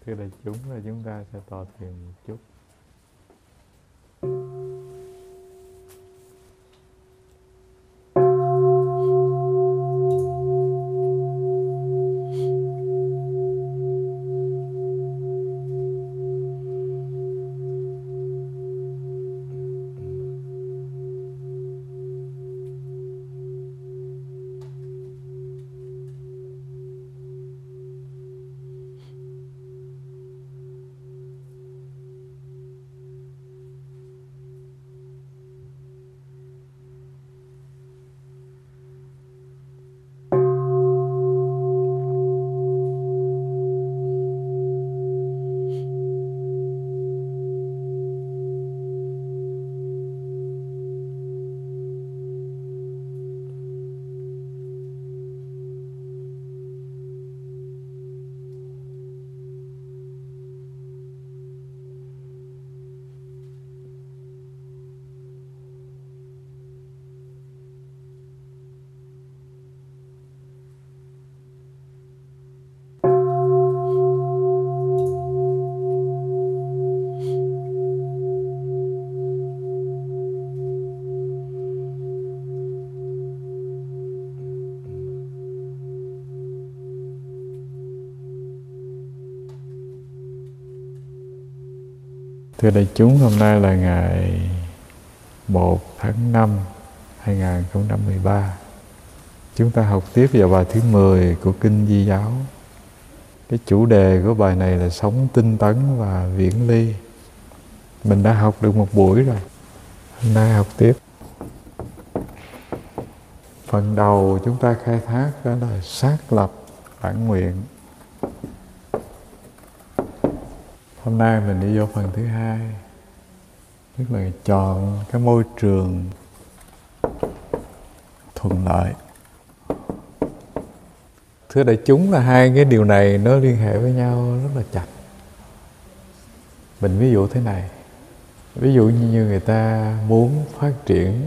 Thưa đại chúng là chúng ta sẽ tọa thiền một chút. Thưa đại chúng, hôm nay là ngày 1 tháng 5 2013. Chúng ta học tiếp vào bài thứ 10 của Kinh Di Giáo. Cái chủ đề của bài này là sống tinh tấn và viễn ly. Mình đã học được một buổi rồi, hôm nay học tiếp. Phần đầu chúng ta khai thác đó là xác lập bản nguyện. Hôm nay mình đi vô phần thứ hai, tức là chọn cái môi trường thuận lợi. Thưa đại chúng, là hai cái điều này nó liên hệ với nhau rất là chặt. Mình ví dụ thế này, ví dụ như người ta muốn phát triển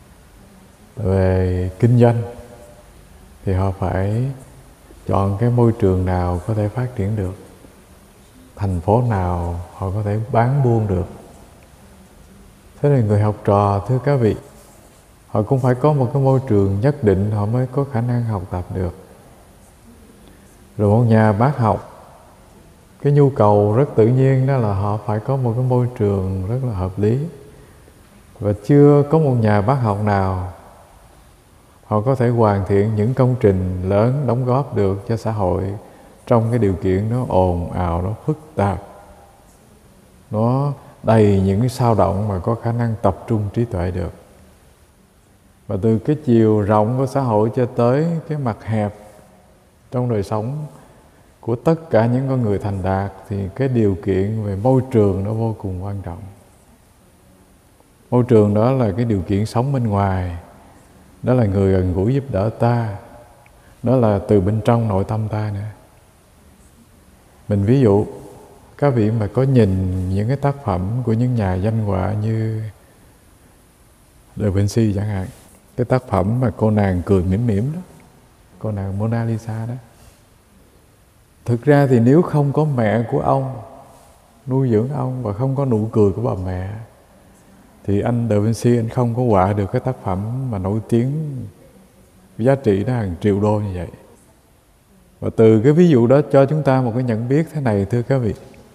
về kinh doanh thì họ phải chọn cái môi trường nào có thể phát triển được, thành phố nào họ có thể bán buôn được. Thế nên người học trò, thưa các vị, họ cũng phải có một cái môi trường nhất định họ mới có khả năng học tập được. Rồi một nhà bác học, cái nhu cầu rất tự nhiên đó là họ phải có một cái môi trường rất là hợp lý. Và chưa có một nhà bác học nào họ có thể hoàn thiện những công trình lớn đóng góp được cho xã hội trong cái điều kiện nó ồn ào, nó phức tạp, nó đầy những cái sao động mà có khả năng tập trung trí tuệ được. Và từ cái chiều rộng của xã hội cho tới cái mặt hẹp trong đời sống của tất cả những con người thành đạt thì cái điều kiện về môi trường nó vô cùng quan trọng. Môi trường đó là cái điều kiện sống bên ngoài, đó là người gần gũi giúp đỡ ta, đó là từ bên trong nội tâm ta nữa. Mình ví dụ, các vị mà có nhìn những cái tác phẩm của những nhà danh họa như Da Vinci chẳng hạn, cái tác phẩm mà cô nàng cười mỉm mỉm đó, cô nàng Mona Lisa đó. Thực ra thì nếu không có mẹ của ông nuôi dưỡng ông và không có nụ cười của bà mẹ thì anh Da Vinci anh không có họa được cái tác phẩm mà nổi tiếng, giá trị nó hàng triệu đô như vậy. Và từ cái ví dụ đó cho chúng ta một cái nhận biết thế này, thưa các vị.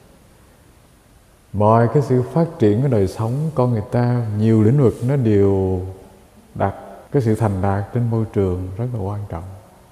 Mọi cái sự phát triển của đời sống con người ta, nhiều lĩnh vực nó đều đặt cái sự thành đạt trên môi trường rất là quan trọng.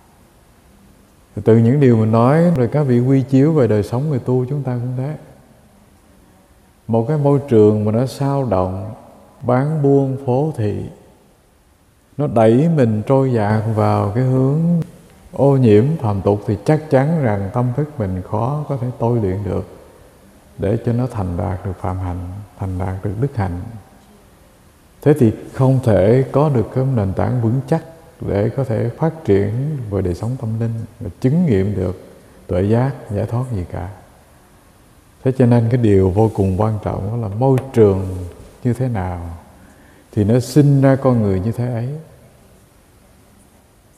Từ những điều mình nói rồi các vị quy chiếu về đời sống người tu chúng ta cũng thế. Một cái môi trường mà nó sao động, bán buôn phố thị, nó đẩy mình trôi dạt vào cái hướng ô nhiễm phàm tục thì chắc chắn rằng tâm thức mình khó có thể tôi luyện được để cho nó thành đạt được phạm hạnh, thành đạt được đức hạnh. Thế thì không thể có được cái nền tảng vững chắc để có thể phát triển về đời sống tâm linh và chứng nghiệm được tuệ giác, giải thoát gì cả. Thế cho nên cái điều vô cùng quan trọng đó là môi trường như thế nào thì nó sinh ra con người như thế ấy.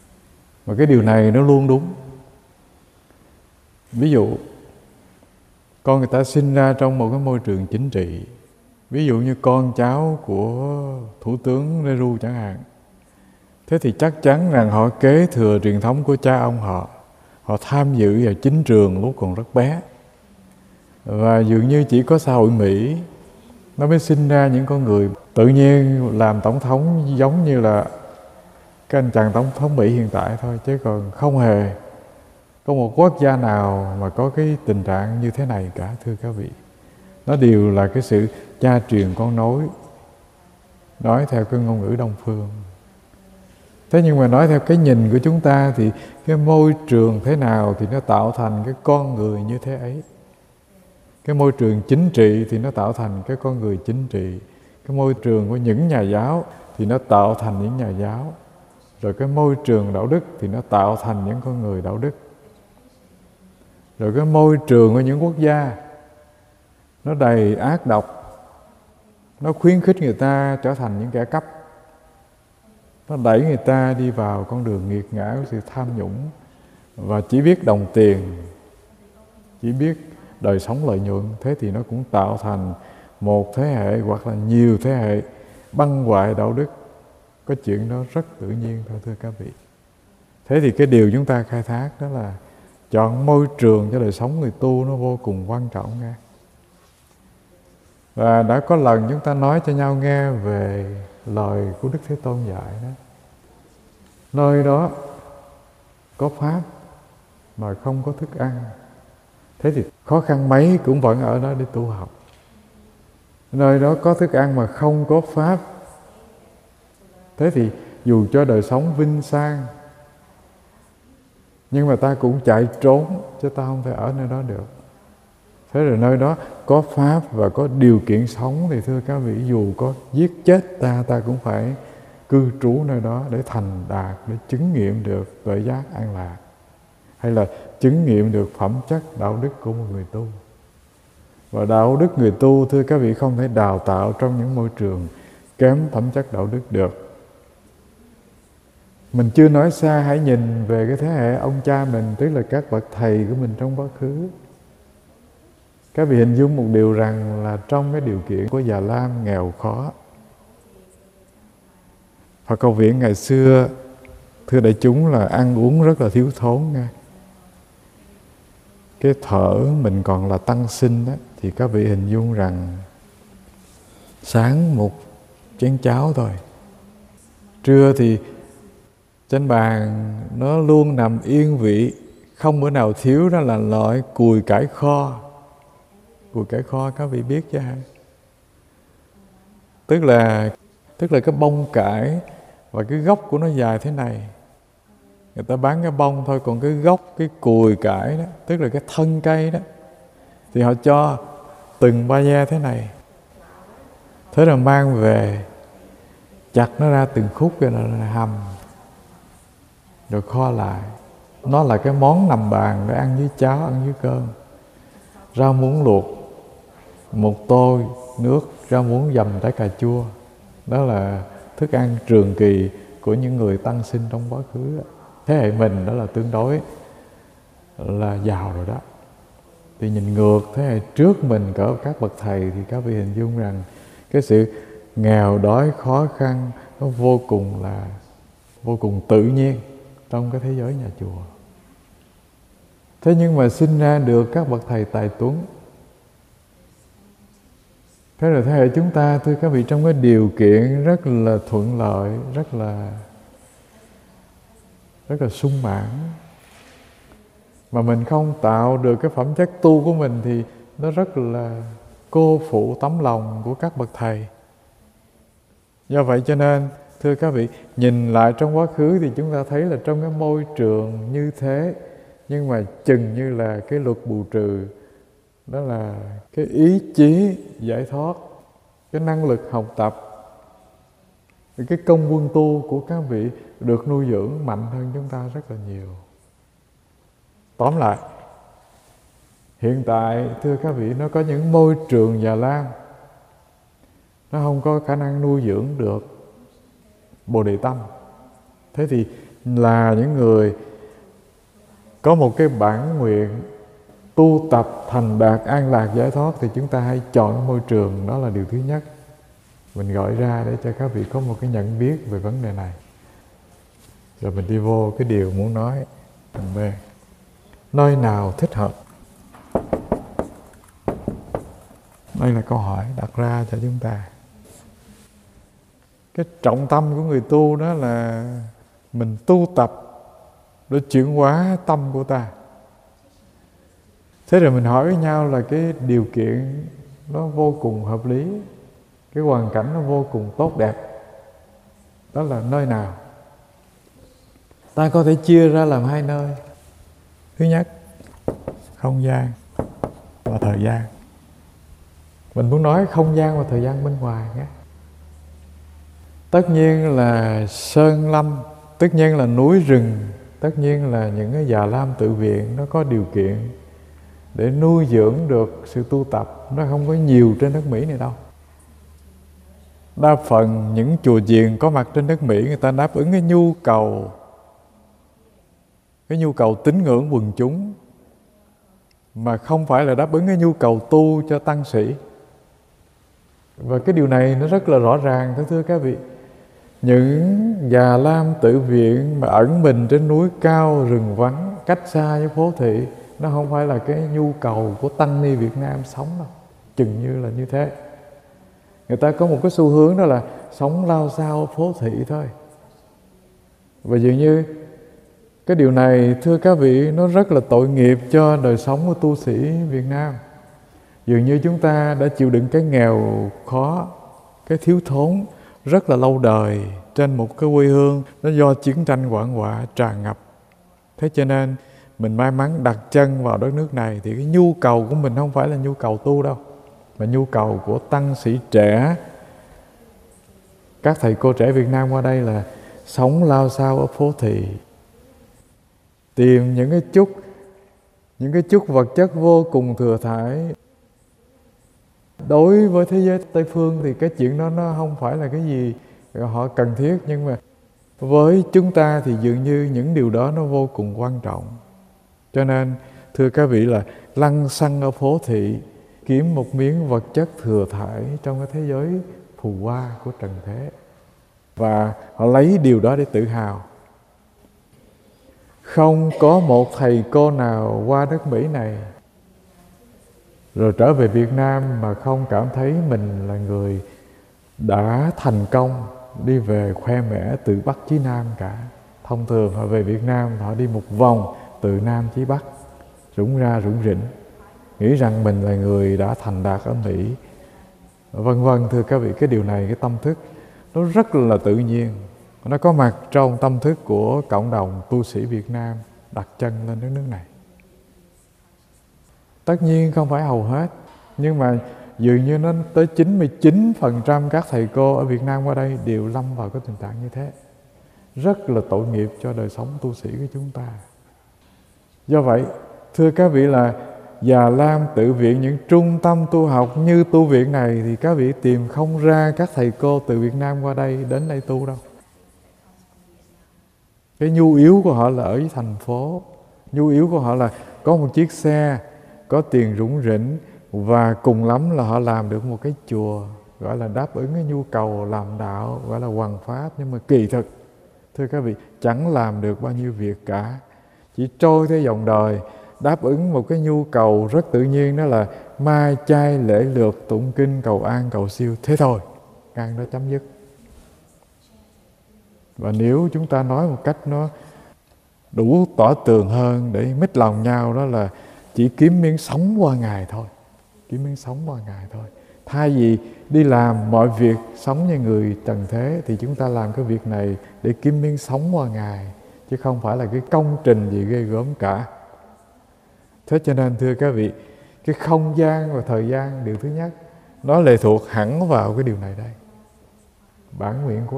Mà cái điều này nó luôn đúng. Ví dụ, Con người ta sinh ra trong một cái môi trường chính trị. Ví dụ như con cháu của Thủ tướng Nehru chẳng hạn. Thế thì chắc chắn rằng họ kế thừa truyền thống của cha ông họ. Họ tham dự vào chính trường lúc còn rất bé. Và dường như chỉ có xã hội Mỹ nó mới sinh ra những con người tự nhiên làm tổng thống giống như là cái anh chàng tổng thống Mỹ hiện tại thôi. Chứ còn không hề có một quốc gia nào mà có cái tình trạng như thế này cả, thưa các vị. Nó đều là cái sự cha truyền con nối, nói theo cái ngôn ngữ Đông phương. Thế nhưng mà nói theo cái nhìn của chúng ta thì cái môi trường thế nào thì nó tạo thành cái con người như thế ấy. Cái môi trường chính trị thì nó tạo thành cái con người chính trị. Cái môi trường của những nhà giáo thì nó tạo thành những nhà giáo. Rồi cái môi trường đạo đức thì nó tạo thành những con người đạo đức. Rồi cái môi trường của những quốc gia nó đầy ác độc, nó khuyến khích người ta trở thành những kẻ cắp, nó đẩy người ta đi vào con đường nghiệt ngã của sự tham nhũng và chỉ biết đồng tiền, chỉ biết đời sống lợi nhuận. Thế thì nó cũng tạo thành một thế hệ hoặc là nhiều thế hệ băng hoại đạo đức. Có chuyện đó rất tự nhiên thôi, thưa các vị. Thế thì cái điều chúng ta khai thác đó là chọn môi trường cho đời sống người tu nó vô cùng quan trọng nha. Và đã có lần chúng ta nói cho nhau nghe về lời của Đức Thế Tôn dạy đó. Nơi đó có Pháp mà không có thức ăn, thế thì khó khăn mấy cũng vẫn ở đó để tu học. Nơi đó có thức ăn mà không có Pháp, thế thì dù cho đời sống vinh sang nhưng mà ta cũng chạy trốn, chứ ta không thể ở nơi đó được. Thế rồi nơi đó có Pháp và có điều kiện sống thì thưa các vị, dù có giết chết ta cũng phải cư trú nơi đó để thành đạt, để chứng nghiệm được tuệ giác an lạc, hay là chứng nghiệm được phẩm chất đạo đức của một người tu. Và đạo đức người tu, thưa các vị, không thể đào tạo trong những môi trường kém phẩm chất đạo đức được. Mình chưa nói xa, hãy nhìn về cái thế hệ ông cha mình, tức là các bậc thầy của mình trong quá khứ. Các vị hình dung một điều rằng là trong cái điều kiện của Già Lam nghèo khó, Phật Học Viện ngày xưa, thưa đại chúng, là ăn uống rất là thiếu thốn nha. Cái thở mình còn là tăng sinh đó, thì các vị hình dung rằng sáng một chén cháo thôi, trưa thì trên bàn nó luôn nằm yên vị, không bữa nào thiếu, đó là loại cùi cải kho. Cùi cải kho các vị biết chứ hả? Tức là cái bông cải và cái gốc của nó dài thế này. Người ta bán cái bông thôi, còn cái gốc, cái cùi cải đó, tức là cái thân cây đó, thì họ cho từng ba ve thế này. Thế rồi mang về, chặt nó ra từng khúc rồi là hầm, rồi kho lại. Nó là cái món nằm bàn để ăn với cháo, ăn với cơm. Rau muống luộc, một tô nước, rau muống dầm trái cà chua. Đó là thức ăn trường kỳ của những người tăng sinh trong quá khứ. Thế hệ mình đó là tương đối là giàu rồi đó. Thì nhìn ngược thế hệ trước mình, cỡ các bậc thầy, thì các vị hình dung rằng cái sự nghèo đói khó khăn nó vô cùng tự nhiên trong cái thế giới nhà chùa. Thế nhưng mà sinh ra được các bậc thầy tài tuấn. Thế rồi thế hệ chúng ta, thưa các vị, trong cái điều kiện rất là thuận lợi, rất là sung mãn, mà mình không tạo được cái phẩm chất tu của mình thì nó rất là cô phụ tấm lòng của các bậc thầy. Do vậy cho nên, thưa các vị, nhìn lại trong quá khứ thì chúng ta thấy là trong cái môi trường như thế, nhưng mà chừng như là cái luật bù trừ, đó là cái ý chí giải thoát, cái năng lực học tập, cái công quân tu của các vị được nuôi dưỡng mạnh hơn chúng ta rất là nhiều. Tóm lại, hiện tại, thưa các vị, nó có những môi trường Già Lam, nó không có khả năng nuôi dưỡng được Bồ Đề Tâm. Thế thì là những người có một cái bản nguyện tu tập thành đạt an lạc giải thoát thì chúng ta hãy chọn môi trường, đó là điều thứ nhất. Mình gọi ra để cho các vị có một cái nhận biết về vấn đề này. Rồi mình đi vô cái điều muốn nói. Phần B. Nơi nào thích hợp? Đây là câu hỏi đặt ra cho chúng ta. Cái trọng tâm của người tu đó là mình tu tập để chuyển hóa tâm của ta. Thế rồi mình hỏi với nhau là cái điều kiện nó vô cùng hợp lý, cái hoàn cảnh nó vô cùng tốt đẹp. Đó là nơi nào? Ta có thể chia ra làm hai nơi. Thứ nhất, không gian và thời gian. Mình muốn nói không gian và thời gian bên ngoài nhé. Tất nhiên là sơn lâm, tất nhiên là núi rừng, tất nhiên là những cái già lam tự viện nó có điều kiện để nuôi dưỡng được sự tu tập. Nó không có nhiều trên nước Mỹ này đâu. Đa phần những chùa chiền có mặt trên nước Mỹ, người ta đáp ứng cái nhu cầu tín ngưỡng quần chúng, mà không phải là đáp ứng cái nhu cầu tu cho tăng sĩ. Và cái điều này nó rất là rõ ràng, thưa các vị. Những già lam tự viện mà ẩn mình trên núi cao rừng vắng, cách xa với phố thị, nó không phải là cái nhu cầu của tăng ni Việt Nam sống đâu. Chừng như là như thế. Người ta có một cái xu hướng đó là sống lao sao phố thị thôi. Và dường như cái điều này, thưa các vị, nó rất là tội nghiệp cho đời sống của tu sĩ Việt Nam. Dường như chúng ta đã chịu đựng cái nghèo khó, cái thiếu thốn rất là lâu đời trên một cái quê hương nó do chiến tranh hoạn họa tràn ngập. Thế cho nên mình may mắn đặt chân vào đất nước này thì cái nhu cầu của mình không phải là nhu cầu tu đâu, mà nhu cầu của tăng sĩ trẻ, các thầy cô trẻ Việt Nam qua đây là sống lao sao ở phố thị, tìm những cái chút vật chất vô cùng thừa thãi. Đối với thế giới Tây phương thì cái chuyện đó nó không phải là cái gì họ cần thiết, nhưng mà với chúng ta thì dường như những điều đó nó vô cùng quan trọng. Cho nên thưa các vị là lăng xăng ở phố thị, kiếm một miếng vật chất thừa thãi trong cái thế giới phù hoa của trần thế, và họ lấy điều đó để tự hào. Không có một thầy cô nào qua đất Mỹ này rồi trở về Việt Nam mà không cảm thấy mình là người đã thành công đi về khoe mẽ từ Bắc chí Nam cả. Thông thường họ về Việt Nam họ đi một vòng từ Nam chí Bắc, rủng ra rủng rỉnh, nghĩ rằng mình là người đã thành đạt ở Mỹ, vân vân. Thưa các vị, cái điều này, cái tâm thức nó rất là tự nhiên, nó có mặt trong tâm thức của cộng đồng tu sĩ Việt Nam đặt chân lên đất nước này. Tất nhiên không phải hầu hết, nhưng mà dường như nó tới 99% các thầy cô ở Việt Nam qua đây đều lâm vào cái tình trạng như thế. Rất là tội nghiệp cho đời sống tu sĩ của chúng ta. Do vậy, thưa các vị là Già Lam tự viện, những trung tâm tu học như tu viện này thì các vị tìm không ra các thầy cô từ Việt Nam qua đây đến đây tu đâu. Cái nhu yếu của họ là ở thành phố, nhu yếu của họ là có một chiếc xe, có tiền rủng rỉnh, và cùng lắm là họ làm được một cái chùa, gọi là đáp ứng cái nhu cầu làm đạo, gọi là hoằng pháp. Nhưng mà kỳ thực, thưa các vị, chẳng làm được bao nhiêu việc cả, chỉ trôi theo dòng đời, đáp ứng một cái nhu cầu rất tự nhiên, đó là mai chay lễ lược, tụng kinh, cầu an, cầu siêu, thế thôi, ngang đó chấm dứt. Và nếu chúng ta nói một cách nó đủ tỏ tường hơn để mít lòng nhau, đó là chỉ kiếm miếng sống qua ngày thôi, kiếm miếng sống qua ngày thôi. Thay vì đi làm mọi việc sống như người trần thế thì chúng ta làm cái việc này để kiếm miếng sống qua ngày, chứ không phải là cái công trình gì ghê gớm cả. Thế cho nên thưa các vị, cái không gian và thời gian, điều thứ nhất, nó lệ thuộc hẳn vào cái điều này đây. Bản nguyện của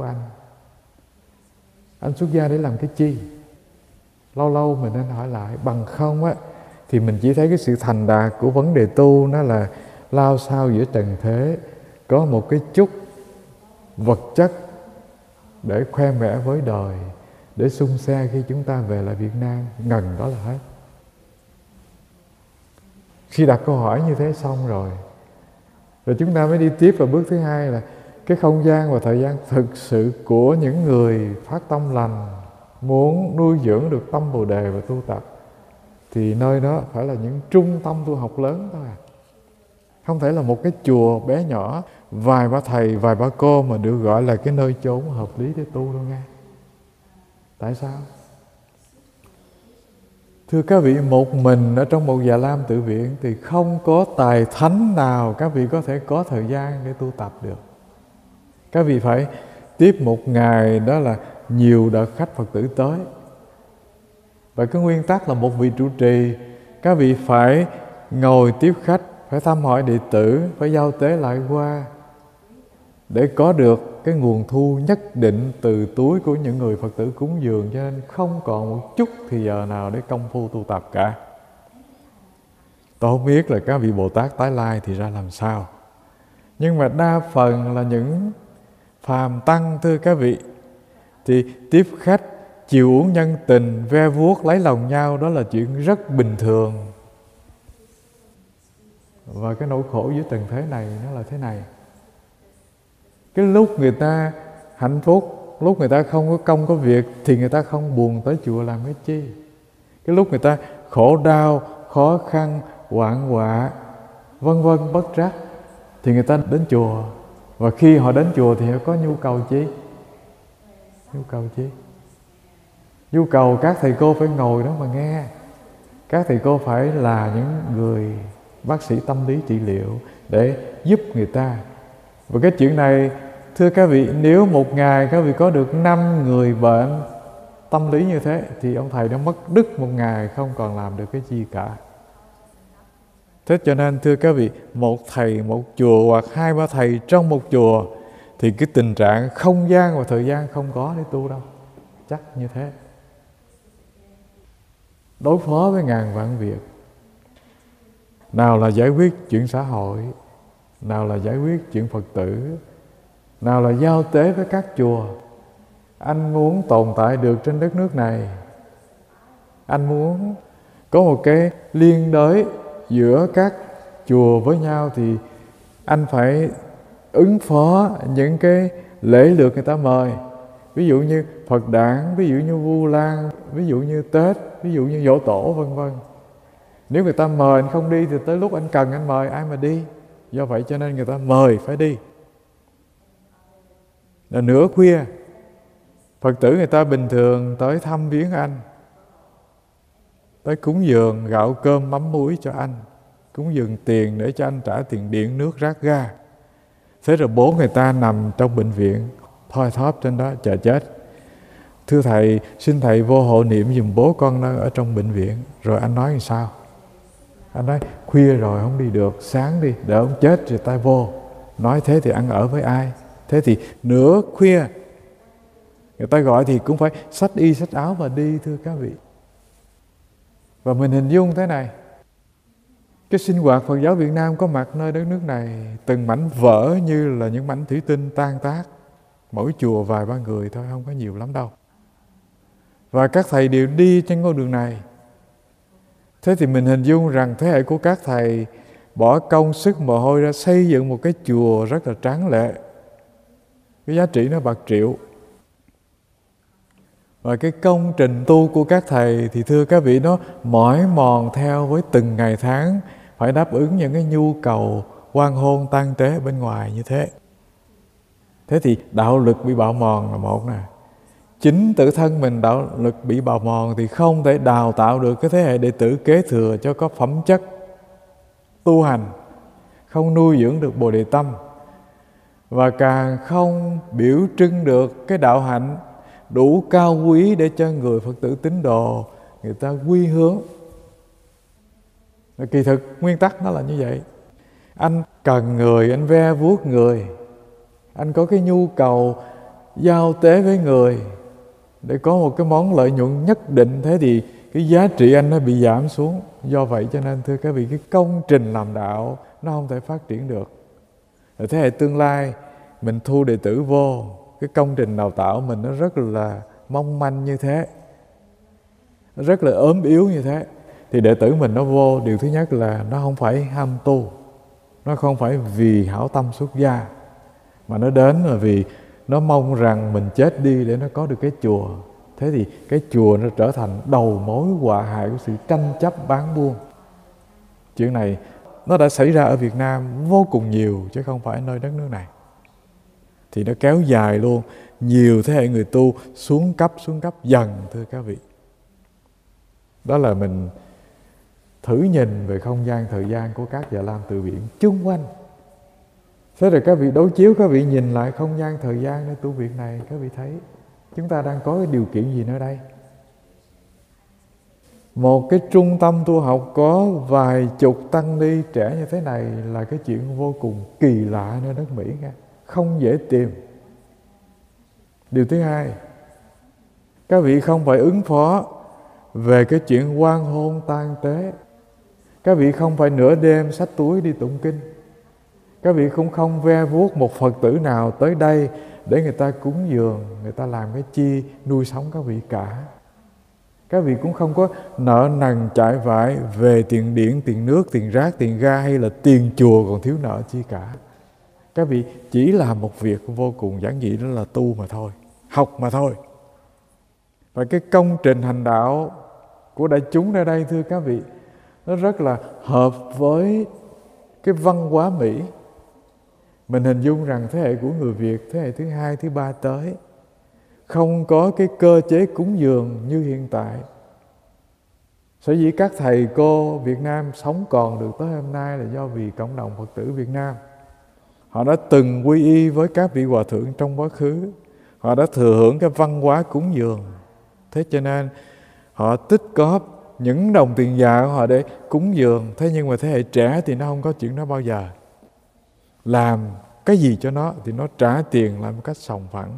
anh xuất gia để làm cái chi? Lâu lâu mình nên hỏi lại, bằng không á thì mình chỉ thấy cái sự thành đạt của vấn đề tu nó là lao sao giữa trần thế, có một cái chút vật chất để khoe mẽ với đời, để sung xe khi chúng ta về lại Việt Nam, ngần đó là hết. Khi đặt câu hỏi như thế xong rồi chúng ta mới đi tiếp vào bước thứ hai là cái không gian và thời gian thực sự của những người phát tâm lành, muốn nuôi dưỡng được tâm Bồ Đề và tu tập, thì nơi đó phải là những trung tâm tu học lớn thôi à. Không thể là một cái chùa bé nhỏ, vài ba thầy, vài ba cô mà được gọi là cái nơi chốn hợp lý để tu đâu nghe. Tại sao? Thưa các vị, một mình ở trong một Già Lam tự viện thì không có tài thánh nào các vị có thể có thời gian để tu tập được. Các vị phải tiếp một ngày, đó là nhiều đợt khách Phật tử tới. Và cái nguyên tắc là một vị trụ trì, các vị phải ngồi tiếp khách, phải thăm hỏi đệ tử, phải giao tế lại qua, để có được cái nguồn thu nhất định từ túi của những người Phật tử cúng dường. Cho nên không còn một chút thì giờ nào để công phu tu tập cả. Tôi không biết là các vị Bồ Tát tái lai thì ra làm sao, nhưng mà đa phần là những phàm tăng, thưa các vị, thì tiếp khách, chiều uống nhân tình, ve vuốt lấy lòng nhau, đó là chuyện rất bình thường. Và cái nỗi khổ dưới trần thế này nó là thế này: cái lúc người ta hạnh phúc, lúc người ta không có công có việc thì người ta không buồn tới chùa làm cái chi. Cái lúc người ta khổ đau, khó khăn, hoạn họa, vân vân bất trắc thì người ta đến chùa. Và khi họ đến chùa thì họ có nhu cầu chi? Nhu cầu chi? Nhu cầu các thầy cô phải ngồi đó mà nghe. Các thầy cô phải là những người bác sĩ tâm lý trị liệu để giúp người ta. Và cái chuyện này, thưa các vị, nếu một ngày các vị có được 5 người bệnh tâm lý như thế thì ông thầy đã mất đứt một ngày, không còn làm được cái gì cả. Thế cho nên thưa các vị, một thầy một chùa hoặc 2-3 thầy trong một chùa thì cái tình trạng không gian và thời gian không có để tu đâu. Chắc như thế. Đối phó với ngàn vạn việc, nào là giải quyết chuyện xã hội, nào là giải quyết chuyện Phật tử, nào là giao tế với các chùa. Anh muốn tồn tại được trên đất nước này, anh muốn có một cái liên đới giữa các chùa với nhau, thì anh phải ứng phó những cái lễ lượt người ta mời. Ví dụ như Phật đản, ví dụ như Vu Lan, ví dụ như Tết, ví dụ như Giỗ Tổ, vân vân. Nếu người ta mời anh không đi thì tới lúc anh cần anh mời ai mà đi. Do vậy cho nên người ta mời phải đi. Là nửa khuya, Phật tử người ta bình thường tới thăm viếng anh, tới cúng dường gạo cơm mắm muối cho anh, cúng dường tiền để cho anh trả tiền điện nước rác ga. Thế rồi bố người ta nằm trong bệnh viện thoi thóp trên đó chờ chết. Thưa thầy, xin thầy vô hộ niệm giùm bố con đang ở trong bệnh viện. Rồi anh nói làm sao? Anh nói khuya rồi không đi được, sáng đi, đợi ông chết rồi ta vô. Nói thế thì ăn ở với ai? Thế thì nửa khuya người ta gọi thì cũng phải xách y xách áo và đi, thưa các vị. Và mình hình dung thế này: cái sinh hoạt Phật giáo Việt Nam có mặt nơi đất nước này, từng mảnh vỡ như là những mảnh thủy tinh tan tác. Mỗi chùa vài ba người thôi, không có nhiều lắm đâu. Và các thầy đều đi trên con đường này. Thế thì mình hình dung rằng thế hệ của các thầy bỏ công sức mồ hôi ra xây dựng một cái chùa rất là tráng lệ. Cái giá trị nó bạc triệu. Và cái công trình tu của các thầy thì thưa các vị, nó mỏi mòn theo với từng ngày tháng, phải đáp ứng những cái nhu cầu quan hôn tang tế bên ngoài như thế. Thế thì đạo lực bị bào mòn là một nè. Chính tự thân mình đạo lực bị bào mòn thì không thể đào tạo được cái thế hệ đệ tử kế thừa cho có phẩm chất tu hành, không nuôi dưỡng được Bồ Đề tâm, và càng không biểu trưng được cái đạo hạnh đủ cao quý để cho người Phật tử tín đồ người ta quy hướng. Kỳ thực nguyên tắc nó là như vậy. Anh cần người, anh ve vuốt người, anh có cái nhu cầu giao tế với người để có một cái món lợi nhuận nhất định, thế thì cái giá trị anh nó bị giảm xuống. Do vậy cho nên thưa các vị, cái công trình làm đạo nó không thể phát triển được. Ở thế hệ tương lai mình thu đệ tử vô, cái công trình đào tạo mình nó rất là mong manh như thế, rất là ốm yếu như thế, thì đệ tử mình nó vô, điều thứ nhất là nó không phải ham tu, nó không phải vì hảo tâm xuất gia, mà nó đến là vì nó mong rằng mình chết đi để nó có được cái chùa. Thế thì cái chùa nó trở thành đầu mối họa hại của sự tranh chấp bán buôn. Chuyện này nó đã xảy ra ở Việt Nam vô cùng nhiều, chứ không phải nơi đất nước này. Thì nó kéo dài luôn, nhiều thế hệ người tu xuống cấp dần, thưa các vị. Đó là mình thử nhìn về không gian thời gian của các Già Lam Từ Viện chung quanh. Thế rồi các vị đối chiếu, các vị nhìn lại không gian thời gian nơi tu viện này, các vị thấy chúng ta đang có cái điều kiện gì nơi đây? Một cái trung tâm tu học có vài chục tăng ni trẻ như thế này là cái chuyện vô cùng kỳ lạ nơi đất Mỹ nha, không dễ tìm. Điều thứ hai, các vị không phải ứng phó về cái chuyện hoan hôn tang tế. Các vị không phải nửa đêm xách túi đi tụng kinh. Các vị cũng không ve vuốt một Phật tử nào tới đây để người ta cúng dường, người ta làm cái chi nuôi sống các vị cả. Các vị cũng không có nợ nần chạy vại về tiền điện, tiền nước, tiền rác, tiền ga hay là tiền chùa còn thiếu nợ chi cả. Các vị chỉ làm một việc vô cùng giản dị, đó là tu mà thôi, học mà thôi. Và cái công trình hành đạo của đại chúng nơi đây, thưa các vị, nó rất là hợp với cái văn hóa Mỹ. Mình hình dung rằng thế hệ của người Việt, thế hệ thứ hai, thứ ba tới, không có cái cơ chế cúng dường như hiện tại. Sở dĩ các thầy cô Việt Nam sống còn được tới hôm nay là do vì cộng đồng Phật tử Việt Nam. Họ đã từng quy y với các vị hòa thượng trong quá khứ. Họ đã thừa hưởng cái văn hóa cúng dường. Thế cho nên họ tích góp những đồng tiền già của họ để cúng dường. Thế nhưng mà thế hệ trẻ thì nó không có chuyện đó bao giờ. Làm cái gì cho nó thì nó trả tiền làm một cách sòng phẳng.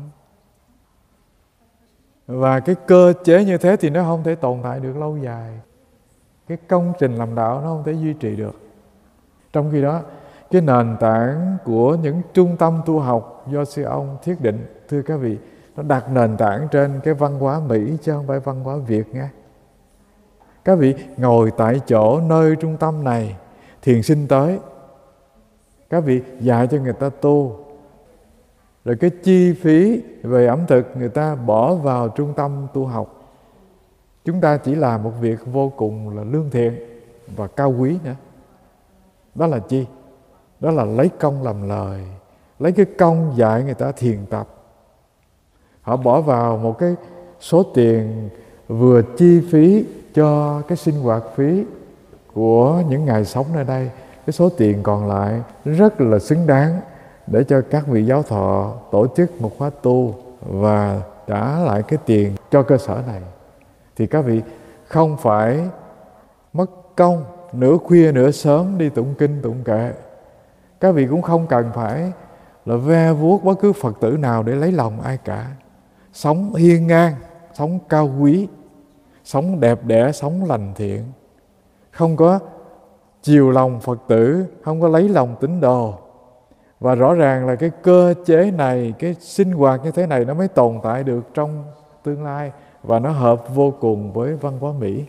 Và cái cơ chế như thế thì nó không thể tồn tại được lâu dài. Cái công trình làm đạo nó không thể duy trì được. Trong khi đó, cái nền tảng của những trung tâm tu học do sư ông thiết định, thưa các vị, nó đặt nền tảng trên cái văn hóa Mỹ chứ không phải văn hóa Việt nha. Các vị ngồi tại chỗ nơi trung tâm này, thiền sinh tới, các vị dạy cho người ta tu, rồi cái chi phí về ẩm thực người ta bỏ vào trung tâm tu học. Chúng ta chỉ làm một việc vô cùng là lương thiện và cao quý nữa. Đó là chi? Đó là lấy công làm lời, lấy cái công dạy người ta thiền tập. Họ bỏ vào một cái số tiền vừa chi phí cho cái sinh hoạt phí của những ngày sống nơi đây. Cái số tiền còn lại rất là xứng đáng để cho các vị giáo thọ tổ chức một khóa tu và trả lại cái tiền cho cơ sở này. Thì các vị không phải mất công nửa khuya nửa sớm đi tụng kinh tụng kệ. Các vị cũng không cần phải là ve vuốt bất cứ Phật tử nào để lấy lòng ai cả. Sống hiên ngang, sống cao quý, sống đẹp đẽ, sống lành thiện. Không có chiều lòng Phật tử, không có lấy lòng tín đồ. Và rõ ràng là cái cơ chế này, cái sinh hoạt như thế này nó mới tồn tại được trong tương lai. Và nó hợp vô cùng với văn hóa Mỹ.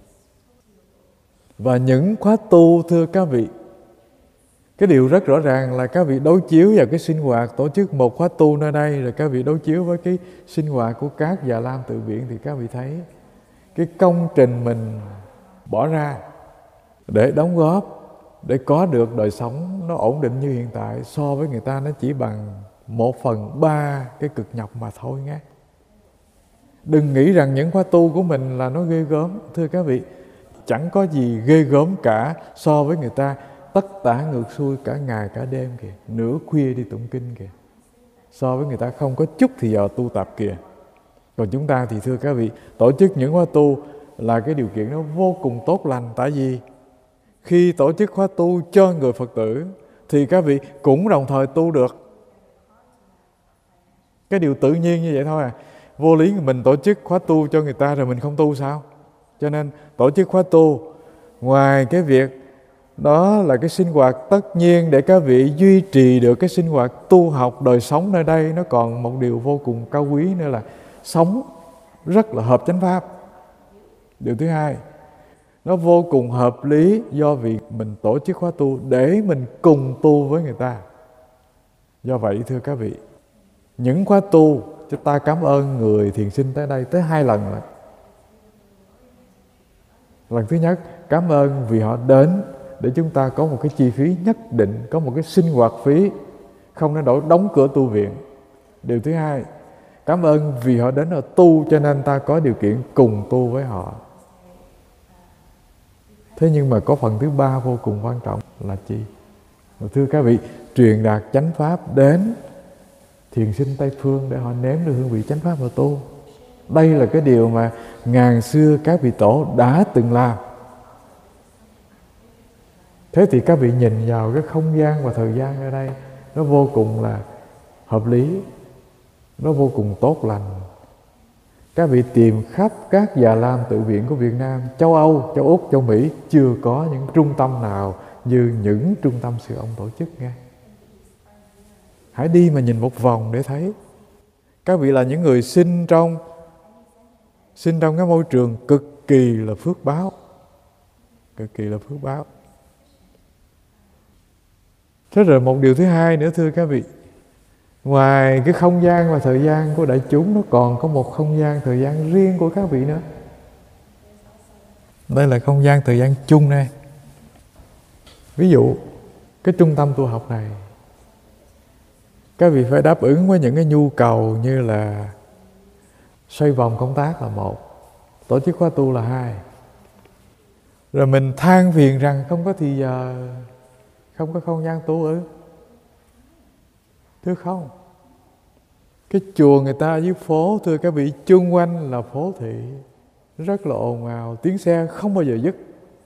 Và những khóa tu, thưa các vị, cái điều rất rõ ràng là các vị đối chiếu vào cái sinh hoạt tổ chức một khóa tu nơi đây, rồi các vị đối chiếu với cái sinh hoạt của các Già Lam Từ Viện, thì các vị thấy cái công trình mình bỏ ra để đóng góp, để có được đời sống nó ổn định như hiện tại, so với người ta nó chỉ bằng 1/3 cái cực nhọc mà thôi nhé. Đừng nghĩ rằng những khóa tu của mình là nó ghê gớm. Thưa các vị, chẳng có gì ghê gớm cả so với người ta tất tả ngược xuôi cả ngày cả đêm kìa, nửa khuya đi tụng kinh kìa, so với người ta không có chút thì giờ tu tập kìa. Còn chúng ta thì thưa các vị, tổ chức những khóa tu là cái điều kiện nó vô cùng tốt lành. Tại vì khi tổ chức khóa tu cho người Phật tử thì các vị cũng đồng thời tu được. Cái điều tự nhiên như vậy thôi à. Vô lý mình tổ chức khóa tu cho người ta rồi mình không tu sao? Cho nên tổ chức khóa tu, ngoài cái việc đó là cái sinh hoạt tất nhiên để các vị duy trì được cái sinh hoạt tu học đời sống nơi đây, nó còn một điều vô cùng cao quý nữa là sống rất là hợp chánh pháp. Điều thứ hai, nó vô cùng hợp lý, do vì mình tổ chức khóa tu để mình cùng tu với người ta. Do vậy thưa các vị, những khóa tu chúng ta cảm ơn người thiền sinh tới đây tới 2 lần rồi. Lần thứ nhất, cảm ơn vì họ đến để chúng ta có một cái chi phí nhất định, có một cái sinh hoạt phí, không nên đóng cửa tu viện. Điều thứ hai, cảm ơn vì họ đến ở tu cho nên ta có điều kiện cùng tu với họ. Thế nhưng mà có phần thứ ba vô cùng quan trọng là chi? Thưa các vị, truyền đạt chánh pháp đến thiền sinh Tây Phương để họ nếm được hương vị chánh pháp mà tu. Đây là cái điều mà ngàn xưa các vị tổ đã từng làm. Thế thì các vị nhìn vào cái không gian và thời gian ở đây, nó vô cùng là hợp lý, nó vô cùng tốt lành. Các vị tìm khắp các già lam tự viện của Việt Nam, châu Âu, châu Úc, châu Mỹ, chưa có những trung tâm nào như những trung tâm sư ông tổ chức nghe. Hãy đi mà nhìn một vòng để thấy. Các vị là những người sinh trong cái môi trường cực kỳ là phước báo. Cực kỳ là phước báo. Thế rồi một điều thứ hai nữa thưa các vị, ngoài cái không gian và thời gian của đại chúng, nó còn có một không gian thời gian riêng của các vị nữa. Đây là không gian thời gian chung này. Ví dụ cái trung tâm tu học này, các vị phải đáp ứng với những cái nhu cầu như là xoay vòng công tác là 1, tổ chức khóa tu là 2. Rồi mình than phiền rằng không có thì giờ, không có không gian tu ư? Thưa không. Cái chùa người ta ở dưới phố, thưa các vị, chung quanh là phố thị, rất là ồn ào, tiếng xe không bao giờ dứt.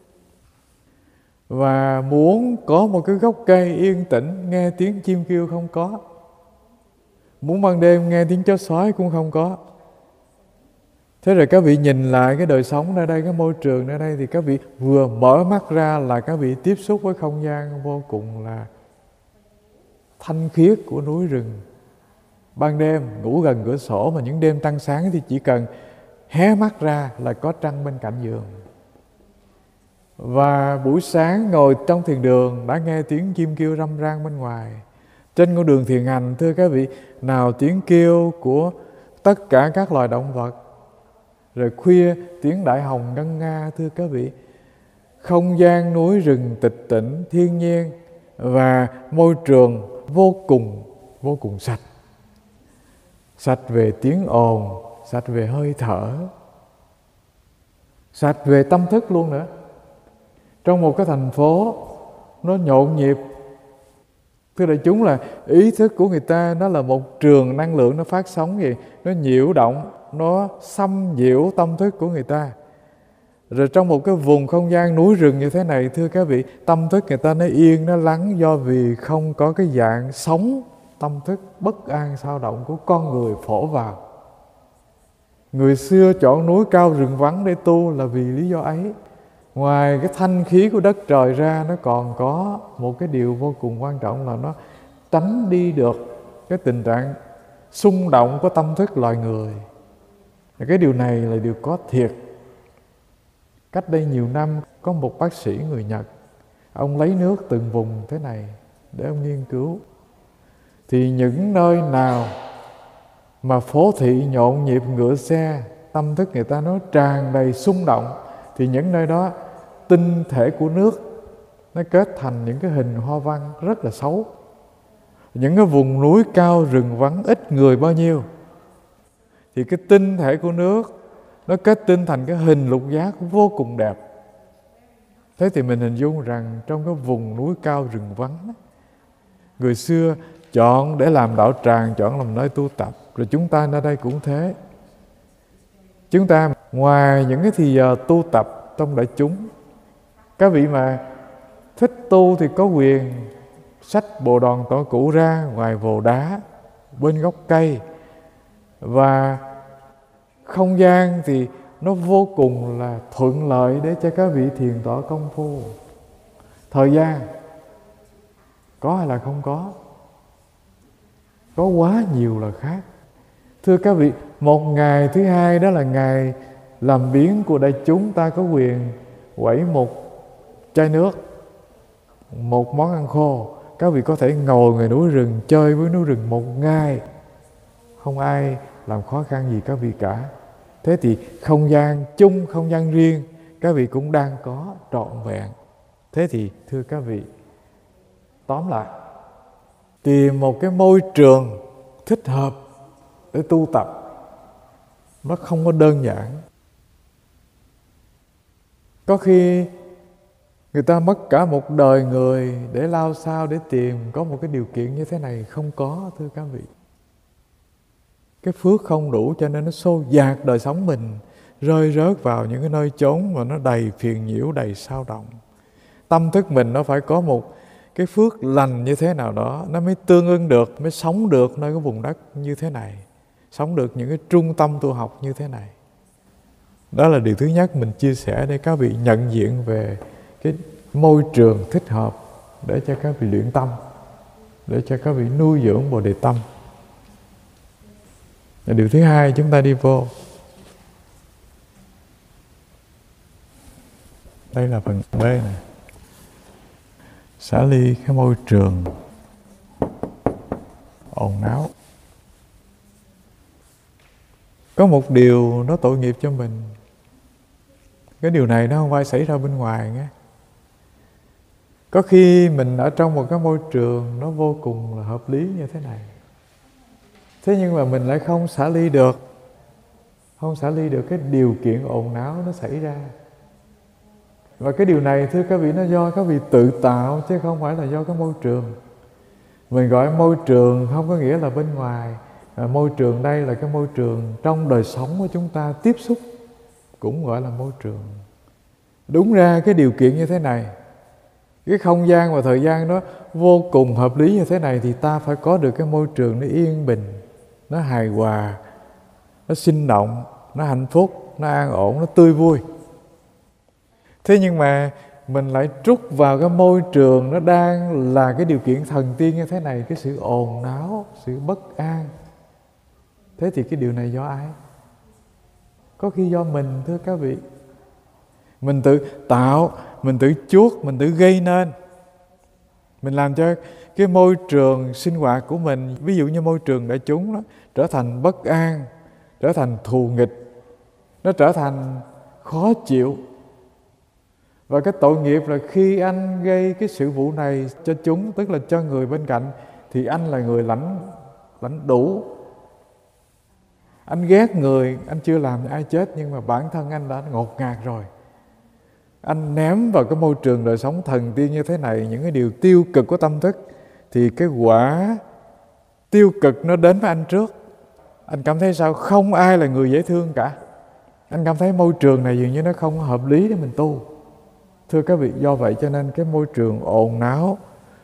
Và muốn có một cái gốc cây yên tĩnh, nghe tiếng chim kêu không có. Muốn ban đêm nghe tiếng chó sói cũng không có. Thế rồi các vị nhìn lại cái đời sống nơi đây, cái môi trường nơi đây, thì các vị vừa mở mắt ra là các vị tiếp xúc với không gian vô cùng là thanh khiết của núi rừng. Ban đêm ngủ gần cửa sổ, mà những đêm trăng sáng thì chỉ cần hé mắt ra là có trăng bên cạnh giường. Và buổi sáng ngồi trong thiền đường đã nghe tiếng chim kêu râm ran bên ngoài. Trên con đường thiền hành, thưa các vị, nào tiếng kêu của tất cả các loài động vật. Rồi khuya tiếng đại hồng ngân nga, thưa các vị. Không gian núi rừng tịch tĩnh, thiên nhiên và môi trường vô cùng sạch. Sạch về tiếng ồn, sạch về hơi thở, sạch về tâm thức luôn nữa. Trong một cái thành phố nó nhộn nhịp, thưa đại chúng, là ý thức của người ta nó là một trường năng lượng, nó phát sóng gì, nó nhiễu động, nó xâm nhiễu tâm thức của người ta. Rồi trong một cái vùng không gian núi rừng như thế này, thưa các vị, tâm thức người ta nó yên, nó lắng, do vì không có cái dạng sóng tâm thức bất an sao động của con người phổ vào. Người xưa chọn núi cao rừng vắng để tu là vì lý do ấy. Ngoài cái thanh khí của đất trời ra, nó còn có một cái điều vô cùng quan trọng là nó tránh đi được cái tình trạng xung động của tâm thức loài người. Cái điều này là điều có thiệt. Cách đây nhiều năm, có một bác sĩ người Nhật, ông lấy nước từng vùng thế này để ông nghiên cứu. Thì những nơi nào mà phố thị nhộn nhịp ngựa xe, tâm thức người ta nó tràn đầy xung động, thì những nơi đó tinh thể của nước nó kết thành những cái hình hoa văn rất là xấu. Những cái vùng núi cao rừng vắng ít người bao nhiêu, thì cái tinh thể của nước nó kết tinh thành cái hình lục giác vô cùng đẹp. Thế thì mình hình dung rằng trong cái vùng núi cao rừng vắng, người xưa chọn để làm đạo tràng, chọn làm nơi tu tập. Rồi chúng ta nơi đây cũng thế. Chúng ta ngoài những cái thì giờ tu tập trong đại chúng, các vị mà thích tu thì có quyền xách bồ đòn tổ cũ ra ngoài vồ đá, bên gốc cây. Và không gian thì nó vô cùng là thuận lợi để cho các vị thiền tọa công phu. Thời gian có hay là không có? Có quá nhiều là khác. Thưa các vị, một ngày thứ hai đó là ngày làm biếng của đại chúng, ta có quyền quẩy một chai nước, một món ăn khô, các vị có thể ngồi ngoài núi rừng, chơi với núi rừng một ngày, không ai làm khó khăn gì các vị cả. Thế thì không gian chung, không gian riêng các vị cũng đang có trọn vẹn. Thế thì thưa các vị, tóm lại, tìm một cái môi trường thích hợp để tu tập nó không có đơn giản. Có khi người ta mất cả một đời người để lao sao để tìm có một cái điều kiện như thế này, không có thưa các vị. Cái phước không đủ cho nên nó xô dạt đời sống mình, rơi rớt vào những cái nơi chốn mà nó đầy phiền nhiễu, đầy sao động. Tâm thức mình nó phải có một cái phước lành như thế nào đó, nó mới tương ưng được, mới sống được nơi cái vùng đất như thế này, sống được những cái trung tâm tu học như thế này. Đó là điều thứ nhất mình chia sẻ để các vị nhận diện về cái môi trường thích hợp để cho các vị luyện tâm, để cho các vị nuôi dưỡng Bồ Đề tâm. Và điều thứ hai, chúng ta đi vô. Đây là phần B này. Xả ly cái môi trường ồn náo. Có một điều nó tội nghiệp cho mình. Cái điều này nó không phải xảy ra bên ngoài nghe. Có khi mình ở trong một cái môi trường nó vô cùng là hợp lý như thế này, thế nhưng mà mình lại không xả ly được. Không xả ly được cái điều kiện ồn náo nó xảy ra. Và cái điều này thưa các vị, nó do các vị tự tạo chứ không phải là do cái môi trường. Mình gọi môi trường không có nghĩa là bên ngoài. Môi trường đây là cái môi trường trong đời sống của chúng ta tiếp xúc, cũng gọi là môi trường. Đúng ra cái điều kiện như thế này, cái không gian và thời gian đó vô cùng hợp lý như thế này, thì ta phải có được cái môi trường nó yên bình, nó hài hòa, nó sinh động, nó hạnh phúc, nó an ổn, nó tươi vui. Thế nhưng mà mình lại trút vào cái môi trường nó đang là cái điều kiện thần tiên như thế này, cái sự ồn náo, sự bất an. Thế thì cái điều này do ai? Có khi do mình thưa các vị. Mình tự tạo, mình tự chuốc, mình tự gây nên. Mình làm cho cái môi trường sinh hoạt của mình, ví dụ như môi trường đại chúng đó, trở thành bất an, trở thành thù nghịch, nó trở thành khó chịu. Và cái tội nghiệp là khi anh gây cái sự vụ này cho chúng, tức là cho người bên cạnh, thì anh là người lãnh đủ. Anh ghét người, anh chưa làm ai chết, nhưng mà bản thân anh đã ngột ngạt rồi. Anh ném vào cái môi trường đời sống thần tiên như thế này những cái điều tiêu cực của tâm thức, thì cái quả tiêu cực nó đến với anh trước. Anh cảm thấy sao? Không ai là người dễ thương cả. Anh cảm thấy môi trường này dường như nó không hợp lý để mình tu. Thưa các vị, do vậy cho nên cái môi trường ồn náo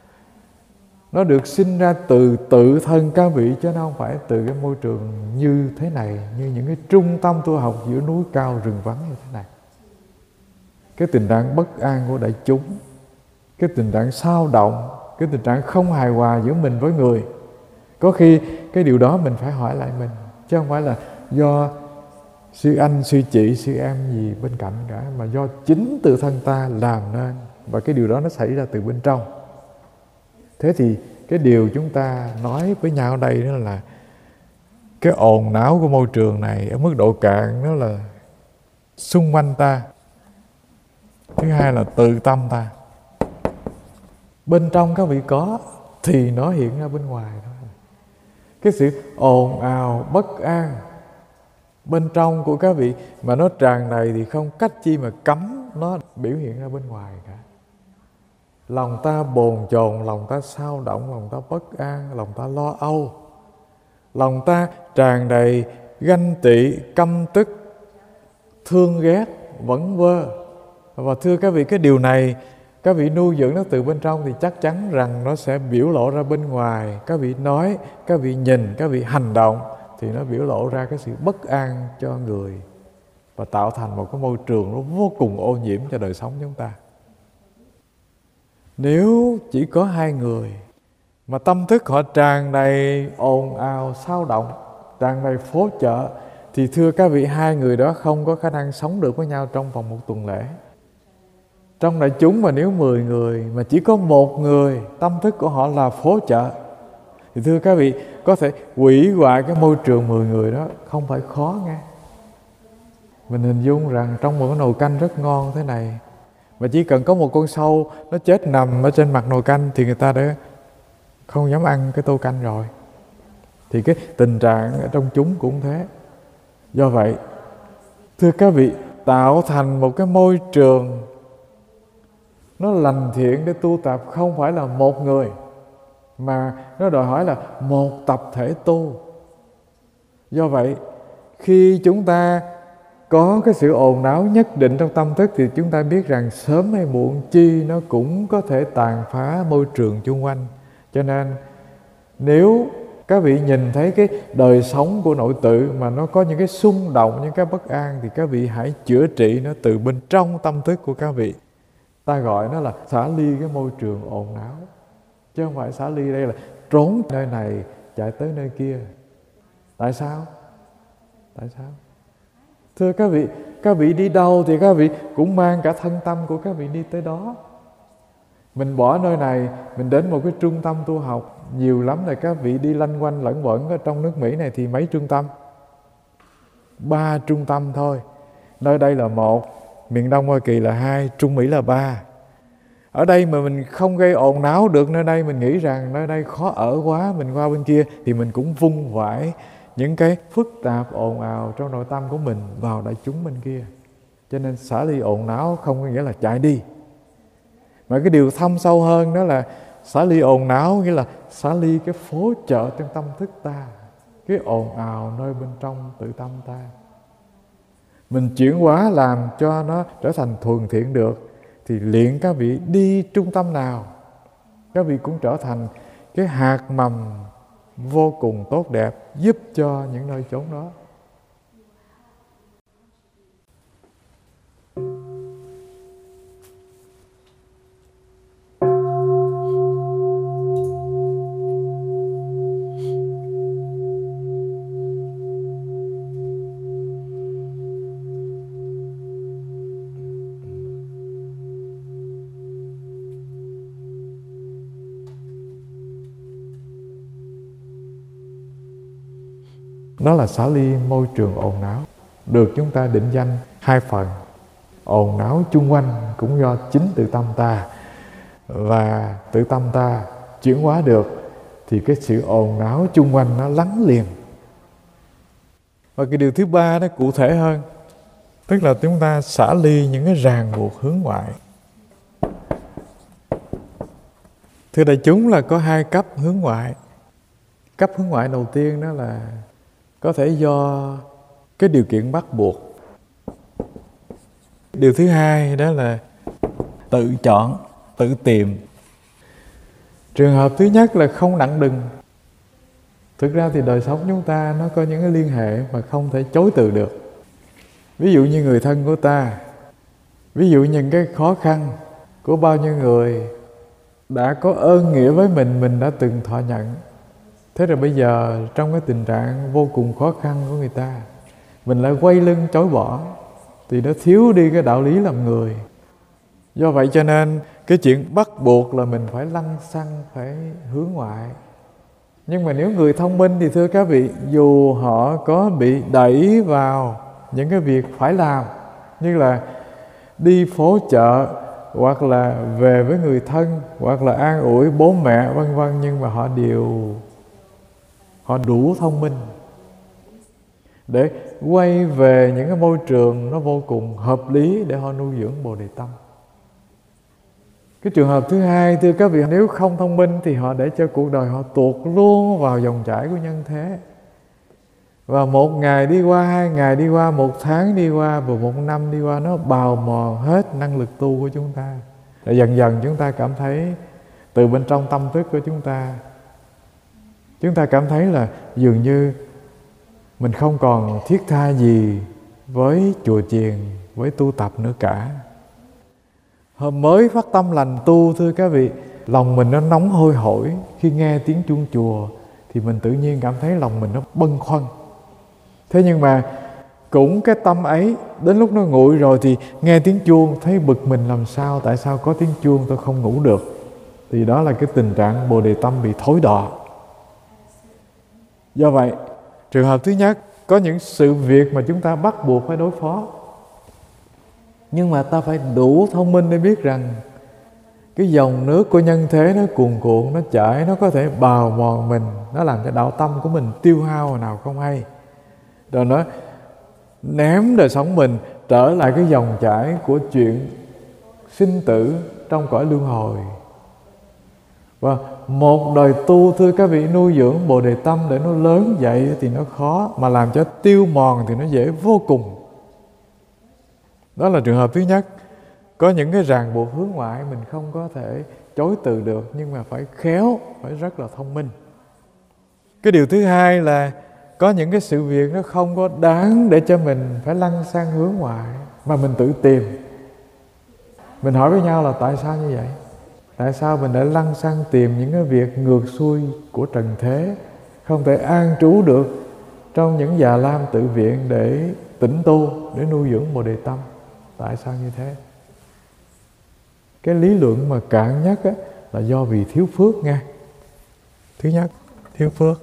nó được sinh ra từ tự thân các vị, chứ nó không phải từ cái môi trường như thế này, như những cái trung tâm tu học giữa núi cao rừng vắng như thế này. Cái tình trạng bất an của đại chúng, cái tình trạng xao động, cái tình trạng không hài hòa giữa mình với người, có khi cái điều đó mình phải hỏi lại mình, chứ không phải là do sư anh, sư chị, sư em gì bên cạnh cả, mà do chính tự thân ta làm nên. Và cái điều đó nó xảy ra từ bên trong. Thế thì cái điều chúng ta nói với nhau ở đây đó là cái ồn náo của môi trường này ở mức độ cạn đó là xung quanh ta. Thứ hai là tự tâm ta. Bên trong các vị có thì nó hiện ra bên ngoài thôi. Cái sự ồn ào, bất an bên trong của các vị mà nó tràn đầy thì không cách chi mà cấm nó biểu hiện ra bên ngoài cả. Lòng ta bồn chồn, lòng ta xao động, lòng ta bất an, lòng ta lo âu, lòng ta tràn đầy ganh tị, căm tức, thương ghét, vẩn vơ. Và thưa các vị, cái điều này các vị nuôi dưỡng nó từ bên trong thì chắc chắn rằng nó sẽ biểu lộ ra bên ngoài. Các vị nói, các vị nhìn, các vị hành động thì nó biểu lộ ra cái sự bất an cho người và tạo thành một cái môi trường nó vô cùng ô nhiễm cho đời sống chúng ta. Nếu chỉ có hai người mà tâm thức họ tràn đầy ồn ào, xao động, tràn đầy phố chợ, thì thưa các vị, hai người đó không có khả năng sống được với nhau trong vòng một tuần lễ. Trong đại chúng mà nếu 10 người mà chỉ có một người tâm thức của họ là phổ trợ, thì thưa các vị, có thể hủy hoại cái môi trường 10 người đó không phải khó nghe. Mình hình dung rằng trong một cái nồi canh rất ngon thế này, mà chỉ cần có một con sâu nó chết nằm ở trên mặt nồi canh thì người ta đã không dám ăn cái tô canh rồi. Thì cái tình trạng ở trong chúng cũng thế. Do vậy, thưa các vị, tạo thành một cái môi trường nó lành thiện để tu tập không phải là một người, mà nó đòi hỏi là một tập thể tu. Do vậy, khi chúng ta có cái sự ồn náo nhất định trong tâm thức thì chúng ta biết rằng sớm hay muộn chi nó cũng có thể tàn phá môi trường chung quanh. Cho nên nếu các vị nhìn thấy cái đời sống của nội tự mà nó có những cái xung động, những cái bất an, thì các vị hãy chữa trị nó từ bên trong tâm thức của các vị. Ta gọi nó là xả ly cái môi trường ồn ào, chứ không phải xả ly đây là trốn nơi này chạy tới nơi kia. Tại sao? Tại sao? Thưa các vị đi đâu thì các vị cũng mang cả thân tâm của các vị đi tới đó. Mình bỏ nơi này, mình đến một cái trung tâm tu học, nhiều lắm là các vị đi lanh quanh lẫn quẩn ở trong nước Mỹ này thì mấy trung tâm? 3 trung tâm thôi. Nơi đây là 1, miền Đông Hoa Kỳ là 2, Trung Mỹ là 3. Ở đây mà mình không gây ồn náo được nơi đây, mình nghĩ rằng nơi đây khó ở quá, mình qua bên kia thì mình cũng vung vãi những cái phức tạp ồn ào trong nội tâm của mình vào đại chúng bên kia. Cho nên xả ly ồn náo không có nghĩa là chạy đi, mà cái điều thâm sâu hơn đó là xả ly ồn náo nghĩa là xả ly cái phố chợ trong tâm thức ta, cái ồn ào nơi bên trong tự tâm ta. Mình chuyển hóa làm cho nó trở thành thuần thiện được, thì luyện các vị đi trung tâm nào, các vị cũng trở thành cái hạt mầm vô cùng tốt đẹp giúp cho những nơi chốn đó. Đó là xả ly môi trường ồn náo, được chúng ta định danh 2 phần. Ồn náo chung quanh cũng do chính tự tâm ta, và tự tâm ta chuyển hóa được thì cái sự ồn náo chung quanh nó lắng liền. Và cái điều thứ 3 nó cụ thể hơn, tức là chúng ta xả ly những cái ràng buộc hướng ngoại. Thưa đại chúng là có 2 cấp hướng ngoại. Cấp hướng ngoại đầu tiên đó là có thể do cái điều kiện bắt buộc. Điều thứ 2 đó là tự chọn, tự tìm. Trường hợp thứ nhất là không nặng đừng. Thực ra thì đời sống chúng ta nó có những cái liên hệ mà không thể chối từ được. Ví dụ như người thân của ta, ví dụ những cái khó khăn của bao nhiêu người đã có ơn nghĩa với mình đã từng thọ nhận. Thế rồi bây giờ trong cái tình trạng vô cùng khó khăn của người ta, mình lại quay lưng chối bỏ, thì nó thiếu đi cái đạo lý làm người. Do vậy cho nên cái chuyện bắt buộc là mình phải lăng xăng, phải hướng ngoại. Nhưng mà nếu người thông minh thì thưa các vị, dù họ có bị đẩy vào những cái việc phải làm, như là đi phố chợ, hoặc là về với người thân, hoặc là an ủi bố mẹ vân vân, nhưng mà họ đủ thông minh để quay về những cái môi trường nó vô cùng hợp lý để họ nuôi dưỡng Bồ Đề Tâm. Cái trường hợp thứ hai, thưa các vị, nếu không thông minh thì họ để cho cuộc đời họ tuột luôn vào dòng chảy của nhân thế. Và 1 ngày đi qua, 2 ngày đi qua, 1 tháng đi qua, và 1 năm đi qua, nó bào mòn hết năng lực tu của chúng ta. Rồi dần dần chúng ta cảm thấy từ bên trong tâm thức của chúng ta cảm thấy là dường như mình không còn thiết tha gì với chùa chiền, với tu tập nữa cả. Hôm mới phát tâm lành tu, thưa các vị, lòng mình nó nóng hôi hổi. Khi nghe tiếng chuông chùa thì mình tự nhiên cảm thấy lòng mình nó bâng khuâng. Thế nhưng mà cũng cái tâm ấy, đến lúc nó nguội rồi thì nghe tiếng chuông thấy bực mình làm sao, tại sao có tiếng chuông tôi không ngủ được. Thì đó là cái tình trạng Bồ Đề tâm bị thối đọa. Do vậy, trường hợp thứ nhất, có những sự việc mà chúng ta bắt buộc phải đối phó. Nhưng mà ta phải đủ thông minh để biết rằng cái dòng nước của nhân thế nó cuồn cuộn, nó chảy, nó có thể bào mòn mình, nó làm cho đạo tâm của mình tiêu hao hồi nào không hay. Rồi nó ném đời sống mình trở lại cái dòng chảy của chuyện sinh tử trong cõi luân hồi. Và một đời tu, thưa các vị, nuôi dưỡng Bồ Đề tâm để nó lớn dậy thì nó khó, mà làm cho tiêu mòn thì nó dễ vô cùng. Đó là trường hợp thứ nhất. Có những cái ràng buộc hướng ngoại mình không có thể chối từ được, nhưng mà phải khéo, phải rất là thông minh. Cái điều thứ hai là có những cái sự việc nó không có đáng để cho mình phải lăn sang hướng ngoại, mà mình tự tìm. Mình hỏi với nhau là tại sao như vậy? Tại sao mình lại lăn sang tìm những cái việc ngược xuôi của trần thế, không thể an trú được trong những già lam tự viện để tĩnh tu, để nuôi dưỡng Bồ Đề tâm? Tại sao như thế? Cái lý luận mà cạn nhất á, là do vì thiếu phước nha. Thứ nhất, thiếu phước.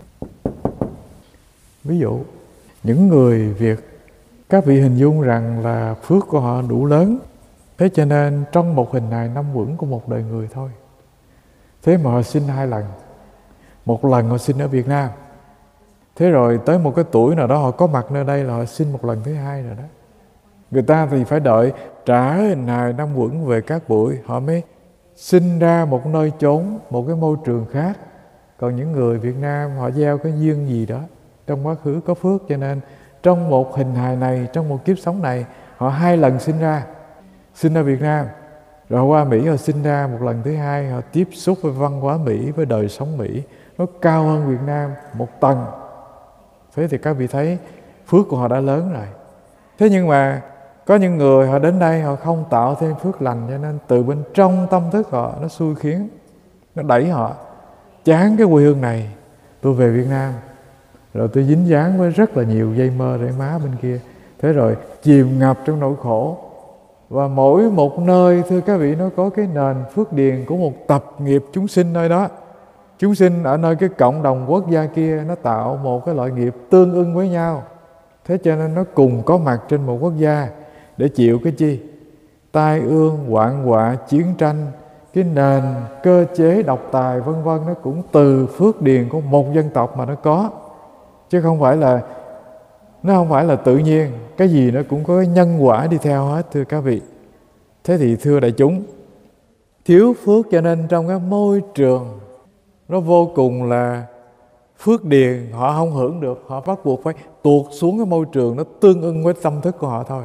Ví dụ, những người Việt, các vị hình dung rằng là phước của họ đủ lớn, thế cho nên trong một hình hài năm uẩn của một đời người thôi, thế mà họ sinh 2 lần. Một lần họ sinh ở Việt Nam, thế rồi tới một cái tuổi nào đó họ có mặt nơi đây là họ sinh một lần thứ hai rồi đó. Người ta thì phải đợi trả hình hài năm uẩn về các buổi, họ mới sinh ra một nơi chốn, một cái môi trường khác. Còn những người Việt Nam họ gieo cái duyên gì đó trong quá khứ có phước, cho nên trong một hình hài này, trong một kiếp sống này, họ 2 lần sinh ra. Sinh ở Việt Nam, rồi qua Mỹ họ sinh ra một lần thứ hai, họ tiếp xúc với văn hóa Mỹ, với đời sống Mỹ, nó cao hơn Việt Nam một tầng. Thế thì các vị thấy phước của họ đã lớn rồi. Thế nhưng mà có những người họ đến đây họ không tạo thêm phước lành, cho nên từ bên trong tâm thức họ nó xui khiến, nó đẩy họ chán cái quê hương này. Tôi về Việt Nam rồi tôi dính dáng với rất là nhiều dây mơ rễ má bên kia, thế rồi chìm ngập trong nỗi khổ. Và mỗi một nơi, thưa các vị, nó có cái nền phước điền của một tập nghiệp chúng sinh nơi đó. Chúng sinh ở nơi cái cộng đồng quốc gia kia, nó tạo một cái loại nghiệp tương ưng với nhau. Thế cho nên nó cùng có mặt trên một quốc gia để chịu cái chi? Tai ương, hoạn họa, chiến tranh, cái nền cơ chế độc tài vân vân, nó cũng từ phước điền của một dân tộc mà nó có, chứ không phải là nó không phải là tự nhiên. Cái gì nó cũng có cái nhân quả đi theo hết, thưa các vị. Thế thì thưa đại chúng, thiếu phước cho nên trong cái môi trường nó vô cùng là phước điền họ không hưởng được, họ bắt buộc phải tuột xuống cái môi trường nó tương ưng với tâm thức của họ thôi.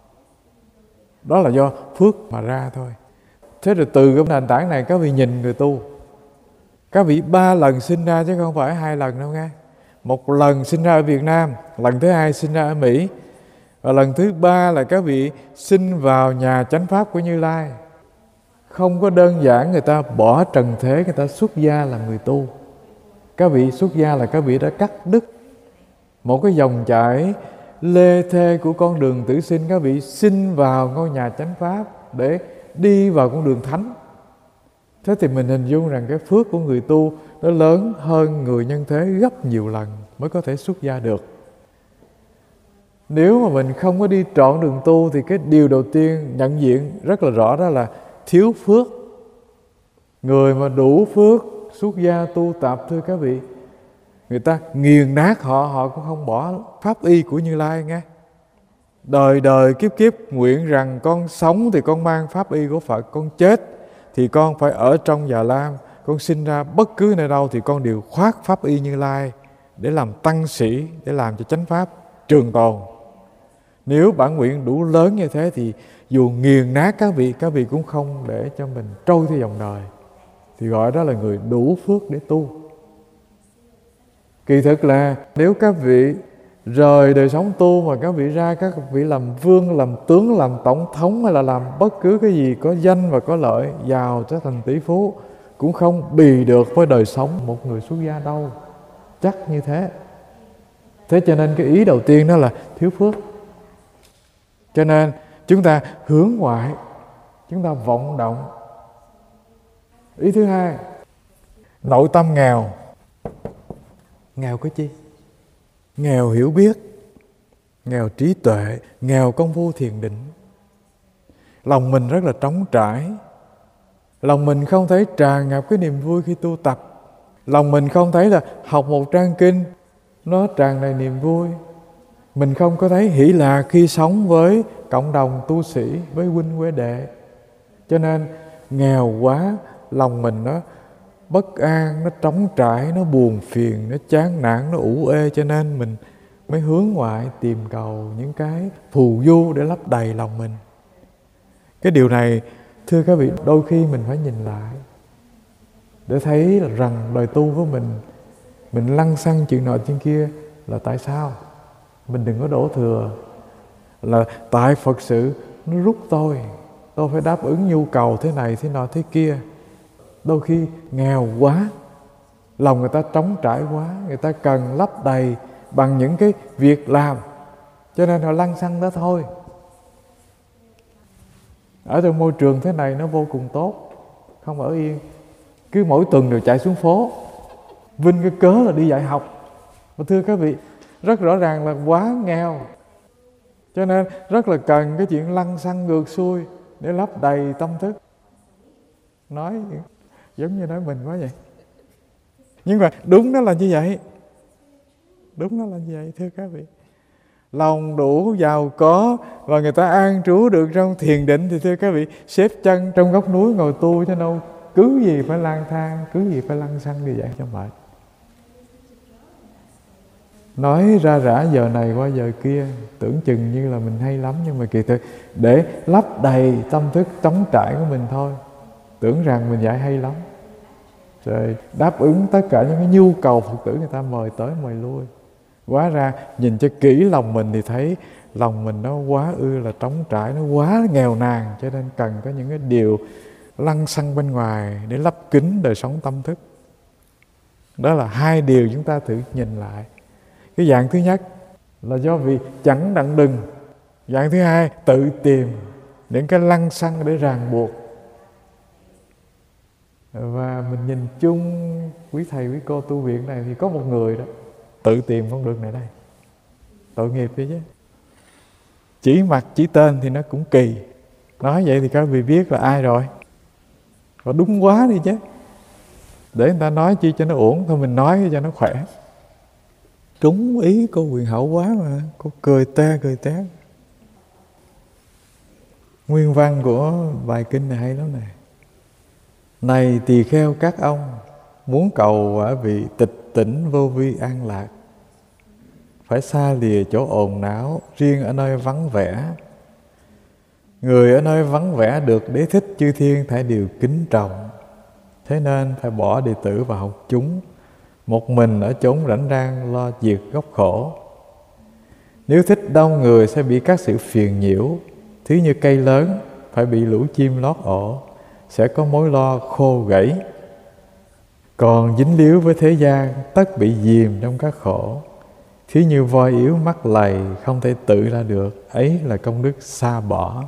Đó là do phước mà ra thôi. Thế rồi từ cái nền tảng này các vị nhìn người tu, các vị 3 lần sinh ra chứ không phải 2 lần đâu nghe. Một lần sinh ra ở Việt Nam, lần thứ 2 sinh ra ở Mỹ, và lần thứ 3 là các vị sinh vào nhà chánh pháp của Như Lai. Không có đơn giản người ta bỏ trần thế, người ta xuất gia làm người tu. Các vị xuất gia là các vị đã cắt đứt một cái dòng chảy lê thê của con đường tử sinh. Các vị sinh vào ngôi nhà chánh pháp để đi vào con đường thánh. Thế thì mình hình dung rằng cái phước của người tu nó lớn hơn người nhân thế gấp nhiều lần mới có thể xuất gia được. Nếu mà mình không có đi trọn đường tu thì cái điều đầu tiên nhận diện rất là rõ, đó là thiếu phước. Người mà đủ phước xuất gia tu tập, thưa các vị, người ta nghiền nát họ cũng không bỏ pháp y của Như Lai nghe. Đời đời kiếp kiếp nguyện rằng con sống thì con mang pháp y của Phật, con chết thì con phải ở trong Già Lam, con sinh ra bất cứ nơi đâu thì con đều khoác pháp y Như Lai để làm tăng sĩ, để làm cho chánh pháp trường tồn. Nếu bản nguyện đủ lớn như thế thì dù nghiền nát các vị cũng không để cho mình trôi theo dòng đời. Thì gọi đó là người đủ phước để tu. Kỳ thực là nếu các vị rời đời sống tu mà các vị ra, các vị làm vương, làm tướng, làm tổng thống, hay là làm bất cứ cái gì có danh và có lợi, giàu trở thành tỷ phú, cũng không bì được với đời sống một người xuất gia đâu. Chắc như thế. Thế cho nên cái ý đầu tiên đó là thiếu phước. Cho nên chúng ta hướng ngoại, chúng ta vọng động. Ý thứ hai, nội tâm nghèo. Nghèo cái chi? Nghèo hiểu biết, nghèo trí tuệ, nghèo công phu thiền định. Lòng mình rất là trống trải. Lòng mình không thấy tràn ngập cái niềm vui khi tu tập. Lòng mình không thấy là học một trang kinh nó tràn đầy niềm vui. Mình không có thấy hỷ lạc khi sống với cộng đồng tu sĩ, với huynh huế đệ. Cho nên nghèo quá, lòng mình nó bất an, nó trống trải, nó buồn phiền, nó chán nản, nó ủ ê. Cho nên mình mới hướng ngoại tìm cầu những cái phù du để lấp đầy lòng mình. Cái điều này, thưa các vị, đôi khi mình phải nhìn lại để thấy là rằng đời tu của mình lăng xăng chuyện nọ chuyện kia là tại sao? Mình đừng có đổ thừa là tại Phật sự nó rút tôi phải đáp ứng nhu cầu thế này, thế nọ, thế kia. Đôi khi nghèo quá, lòng người ta trống trải quá, người ta cần lấp đầy bằng những cái việc làm, cho nên họ lăng xăng đó thôi. Ở trong môi trường thế này nó vô cùng tốt, không ở yên, cứ mỗi tuần đều chạy xuống phố, vinh cái cớ là đi dạy học. Và thưa các vị, rất rõ ràng là quá nghèo, cho nên rất là cần cái chuyện lăng xăng ngược xuôi để lấp đầy tâm thức. Nói giống như nói mình quá vậy, nhưng mà đúng đó là như vậy. Đúng đó là như vậy, thưa các vị. Lòng đủ giàu có và người ta an trú được trong thiền định thì thưa các vị, xếp chân trong góc núi ngồi tu cho đâu cứ gì phải lang thang, cứ gì phải lăng xăng như vậy cho mệt. Nói ra rã giờ này qua giờ kia, tưởng chừng như là mình hay lắm, nhưng mà kỳ thực để lấp đầy tâm thức trống trải của mình thôi. Tưởng rằng mình dạy hay lắm, rồi đáp ứng tất cả những cái nhu cầu Phật tử người ta mời tới mời lui. Hóa ra nhìn cho kỹ lòng mình thì thấy lòng mình nó quá là trống trải, nó quá nghèo nàn, cho nên cần có những cái điều lăng xăng bên ngoài để lấp kín đời sống tâm thức. Đó là hai điều chúng ta thử nhìn lại. Cái dạng thứ nhất là do vì chẳng đặng đừng. Dạng thứ hai, tự tìm những cái lăng xăng để ràng buộc. Và mình nhìn chung quý thầy quý cô tu viện này thì có một người đó tự tìm con đường này đây. Tội nghiệp vậy chứ. Chỉ mặt chỉ tên thì nó cũng kỳ. Nói vậy thì các vị biết là ai rồi. Và đúng quá đi chứ. Để người ta nói chi cho nó uổng, thôi mình nói cho nó khỏe. Trúng ý cô Quyền Hậu quá mà. Cô cười te cười té. Nguyên văn của bài kinh này hay lắm nè. Này tỳ kheo các ông, muốn cầu quả vị tịch tỉnh vô vi an lạc, phải xa lìa chỗ ồn náo, riêng ở nơi vắng vẻ. Người ở nơi vắng vẻ được đế thích chư thiên thảy đều kính trọng. Thế nên phải bỏ đệ tử vào học chúng, một mình ở chốn rảnh rang lo diệt gốc khổ. Nếu thích đông người sẽ bị các sự phiền nhiễu, thí như cây lớn phải bị lũ chim lót ổ, sẽ có mối lo khô gãy. Còn dính líu với thế gian, tất bị dìm trong các khổ. Thí như voi yếu mắc lầy không thể tự ra được, ấy là công đức xa bỏ.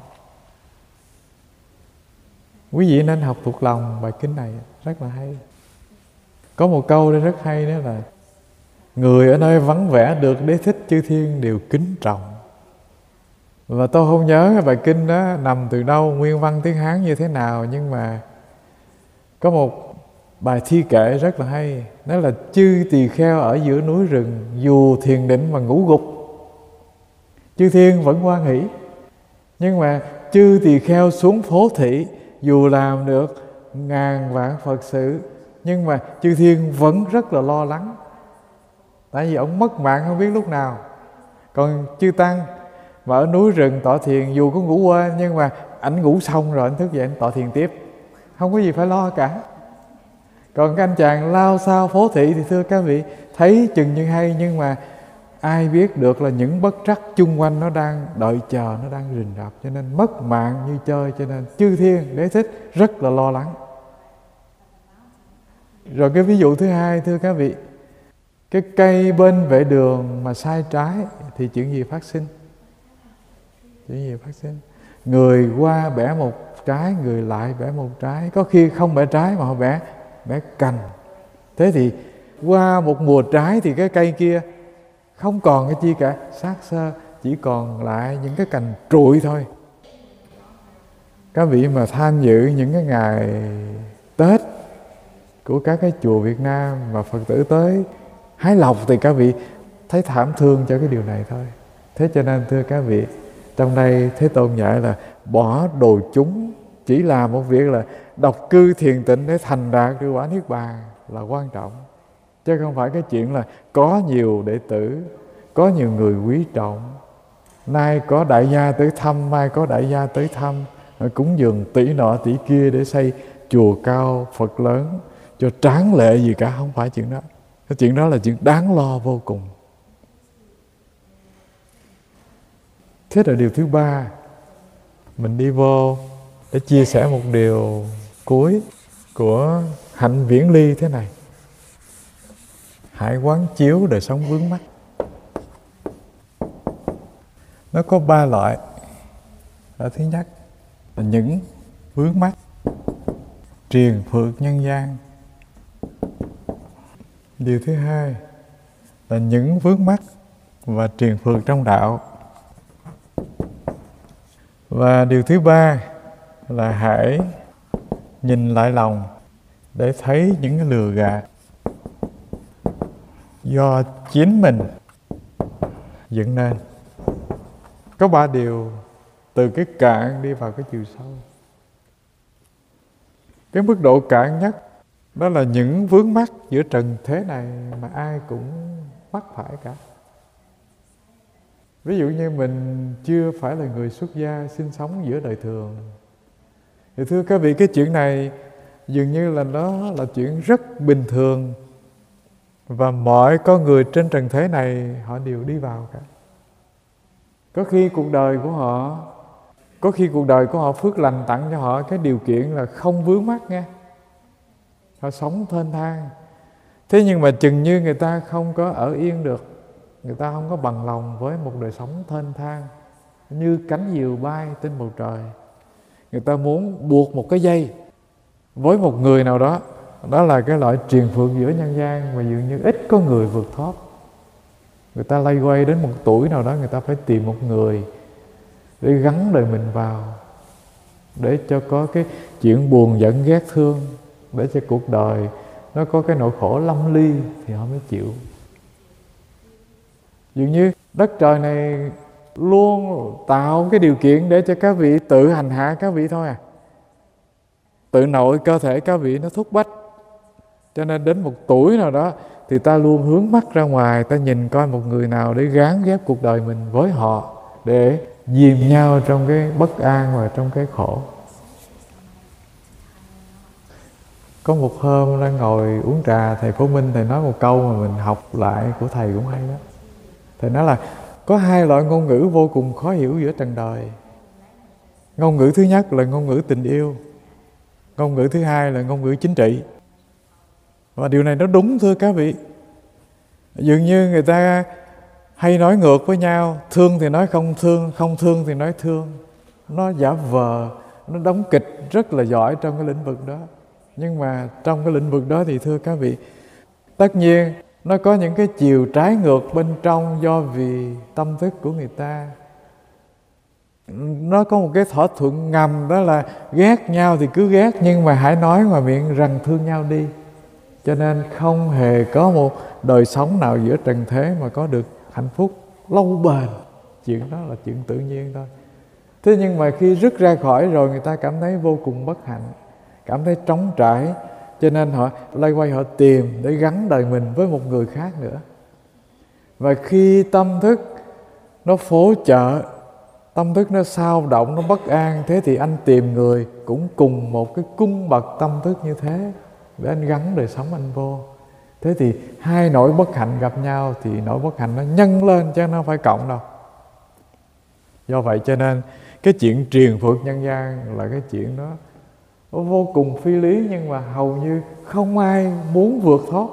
Quý vị nên học thuộc lòng bài kinh này, rất là hay. Có một câu đây rất hay đó là người ở nơi vắng vẻ được đế thích chư thiên đều kính trọng. Và tôi không nhớ cái bài kinh đó nằm từ đâu, nguyên văn tiếng Hán như thế nào, nhưng mà có một bài thi kệ rất là hay. Đó là chư tỳ kheo ở giữa núi rừng, dù thiền định mà ngủ gục, chư thiên vẫn hoan hỷ. Nhưng mà chư tỳ kheo xuống phố thị, dù làm được ngàn vạn Phật sự, nhưng mà chư thiên vẫn rất là lo lắng. Tại vì ông mất mạng không biết lúc nào. Còn chư tăng mà ở núi rừng tọa thiền, dù có ngủ quên, nhưng mà ảnh ngủ xong rồi ảnh thức dậy ảnh tọa thiền tiếp, không có gì phải lo cả. Còn cái anh chàng lao sao phố thị thì thưa các vị, thấy chừng như hay, nhưng mà ai biết được là những bất trắc chung quanh nó đang đợi chờ, nó đang rình rập, cho nên mất mạng như chơi. Cho nên chư thiên đế thích rất là lo lắng. Rồi cái ví dụ thứ hai, thưa các vị, cái cây bên vệ đường mà sai trái thì chuyện gì phát sinh? Chuyện gì phát sinh? Người qua bẻ một trái, người lại bẻ một trái. Có khi không bẻ trái mà họ bẻ cành. Thế thì qua một mùa trái thì cái cây kia không còn cái chi cả, xác xơ, chỉ còn lại những cái cành trụi thôi. Các vị mà tham dự những cái ngày Tết của các cái chùa Việt Nam mà Phật tử tới hái lộc thì các vị thấy thảm thương cho cái điều này thôi. Thế cho nên thưa các vị, trong đây Thế Tôn dạy là bỏ đồ chúng, chỉ làm một việc là độc cư thiền tịnh để thành đạt được quả niết bàn là quan trọng. Chứ không phải cái chuyện là có nhiều đệ tử, có nhiều người quý trọng. Nay có đại gia tới thăm, mai có đại gia tới thăm, cúng dường tỷ nọ tỷ kia để xây chùa cao Phật lớn cho tráng lệ gì cả, không phải chuyện đó. Cái chuyện đó là chuyện đáng lo vô cùng. Thế là điều thứ ba, mình đi vô để chia sẻ một điều cuối của Hạnh Viễn Ly thế này. Hãy quán chiếu đời sống vướng mắc. Nó có 3 loại. Thứ nhất là những vướng mắc triền phược nhân gian. Điều thứ hai là những vướng mắc và triền phược trong đạo. Và điều thứ ba là hãy nhìn lại lòng để thấy những cái lừa gạt do chính mình dựng nên. Có 3 điều từ cái cạn đi vào cái chiều sâu. Cái mức độ cạn nhất đó là những vướng mắc giữa trần thế này mà ai cũng mắc phải cả. Ví dụ như mình chưa phải là người xuất gia sinh sống giữa đời thường, thì thưa các vị, cái chuyện này dường như là nó là chuyện rất bình thường, và mọi con người trên trần thế này họ đều đi vào cả. Có khi cuộc đời của họ phước lành tặng cho họ cái điều kiện là không vướng mắc nha. Họ sống thênh thang. Thế nhưng mà chừng như người ta không có ở yên được, người ta không có bằng lòng với một đời sống thênh thang như cánh diều bay trên bầu trời. Người ta muốn buộc một cái dây với một người nào đó. Đó là cái loại triền phược giữa nhân gian mà dường như ít có người vượt thoát. Người ta lay quay đến một tuổi nào đó, người ta phải tìm một người để gắn đời mình vào, để cho có cái chuyện buồn giận ghét thương, để cho cuộc đời nó có cái nỗi khổ lâm ly thì họ mới chịu. Dường như đất trời này luôn tạo cái điều kiện để cho các vị tự hành hạ các vị thôi à. Tự nội cơ thể các vị nó thúc bách. Cho nên đến một tuổi nào đó thì ta luôn hướng mắt ra ngoài, ta nhìn coi một người nào để gán ghép cuộc đời mình với họ, để dìm nhau trong cái bất an và trong cái khổ. Có một hôm đang ngồi uống trà, thầy Phổ Minh thầy nói một câu mà mình học lại của thầy cũng hay đó. Thầy nói là có 2 loại ngôn ngữ vô cùng khó hiểu giữa trần đời. Ngôn ngữ thứ nhất là ngôn ngữ tình yêu, ngôn ngữ thứ hai là ngôn ngữ chính trị. Và điều này nó đúng thưa các vị. Dường như người ta hay nói ngược với nhau, thương thì nói không thương, không thương thì nói thương. Nó giả vờ, nó đóng kịch rất là giỏi trong cái lĩnh vực đó. Nhưng mà trong cái lĩnh vực đó thì thưa các vị, tất nhiên nó có những cái chiều trái ngược bên trong do vì tâm thức của người ta. Nó có một cái thỏa thuận ngầm, đó là ghét nhau thì cứ ghét, nhưng mà hãy nói ngoài miệng rằng thương nhau đi. Cho nên không hề có một đời sống nào giữa trần thế mà có được hạnh phúc lâu bền. Chuyện đó là chuyện tự nhiên thôi. Thế nhưng mà khi rứt ra khỏi rồi, người ta cảm thấy vô cùng bất hạnh, cảm thấy trống trải. Cho nên họ loay quay, họ tìm để gắn đời mình với một người khác nữa. Và khi tâm thức nó phố chợ, tâm thức nó xao động, nó bất an, thế thì anh tìm người cũng cùng một cái cung bậc tâm thức như thế để anh gắn đời sống anh vô. Thế thì 2 nỗi bất hạnh gặp nhau thì nỗi bất hạnh nó nhân lên chứ nó không phải cộng đâu. Do vậy cho nên cái chuyện triền phược nhân gian là cái chuyện đó nó vô cùng phi lý, nhưng mà hầu như không ai muốn vượt thoát.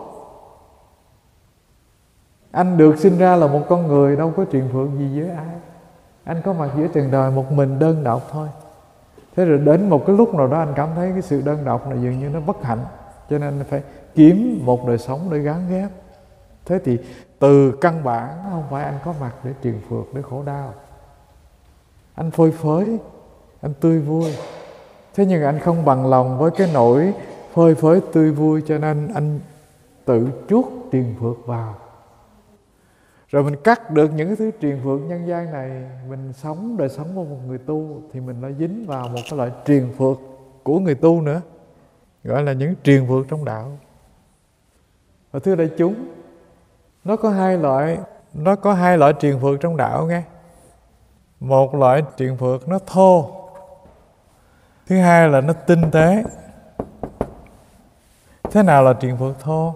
Anh được sinh ra là một con người, đâu có triền phược gì với ai. Anh có mặt giữa trần đời một mình đơn độc thôi. Thế rồi đến một cái lúc nào đó anh cảm thấy cái sự đơn độc này dường như nó bất hạnh, cho nên anh phải kiếm một đời sống để gắn ghép. Thế thì từ căn bản không phải anh có mặt để truyền phược, để khổ đau. Anh phơi phới, anh tươi vui. Thế nhưng anh không bằng lòng với cái nỗi phơi phới tươi vui, cho nên anh tự chuốt truyền phược vào. Rồi mình cắt được những cái thứ truyền phược nhân gian này, mình sống đời sống của một người tu thì mình lại dính vào một cái loại truyền phược của người tu nữa, gọi là những truyền phược trong đạo. Và thưa đại chúng, nó có hai loại truyền phược trong đạo nghe. Một loại truyền phược nó thô, thứ hai là nó tinh tế. Thế nào là truyền phược thô?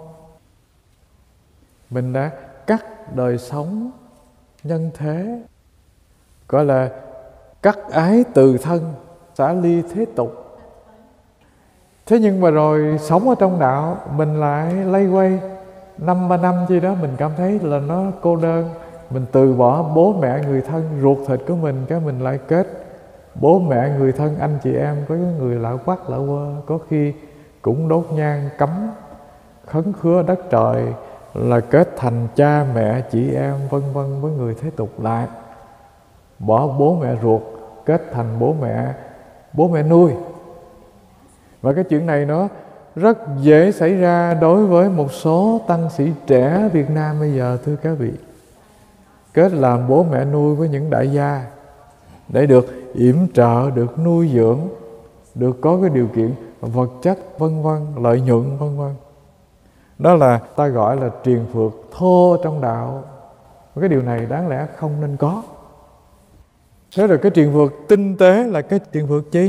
Mình đã cắt đời sống nhân thế, gọi là cắt ái từ thân, xả ly thế tục. Thế nhưng mà rồi sống ở trong đạo, mình lại lay quay 5-3 năm chi đó, mình cảm thấy là nó cô đơn. Mình từ bỏ bố mẹ người thân ruột thịt của mình, cái mình lại kết bố mẹ người thân, anh chị em, có những người lạ quắc lạ quơ, có khi cũng đốt nhang cấm khấn khứa đất trời, là kết thành cha mẹ chị em vân vân với người thế tục lại. Bỏ bố mẹ ruột kết thành bố mẹ nuôi. Và cái chuyện này nó rất dễ xảy ra đối với một số tăng sĩ trẻ Việt Nam bây giờ, thưa các vị. Kết làm bố mẹ nuôi với những đại gia để được yểm trợ, được nuôi dưỡng, được có cái điều kiện vật chất vân vân, lợi nhuận vân vân. Đó là ta gọi là truyền phược thô trong đạo. Cái điều này đáng lẽ không nên có. Thế rồi cái truyền phược tinh tế là cái truyền phược chi?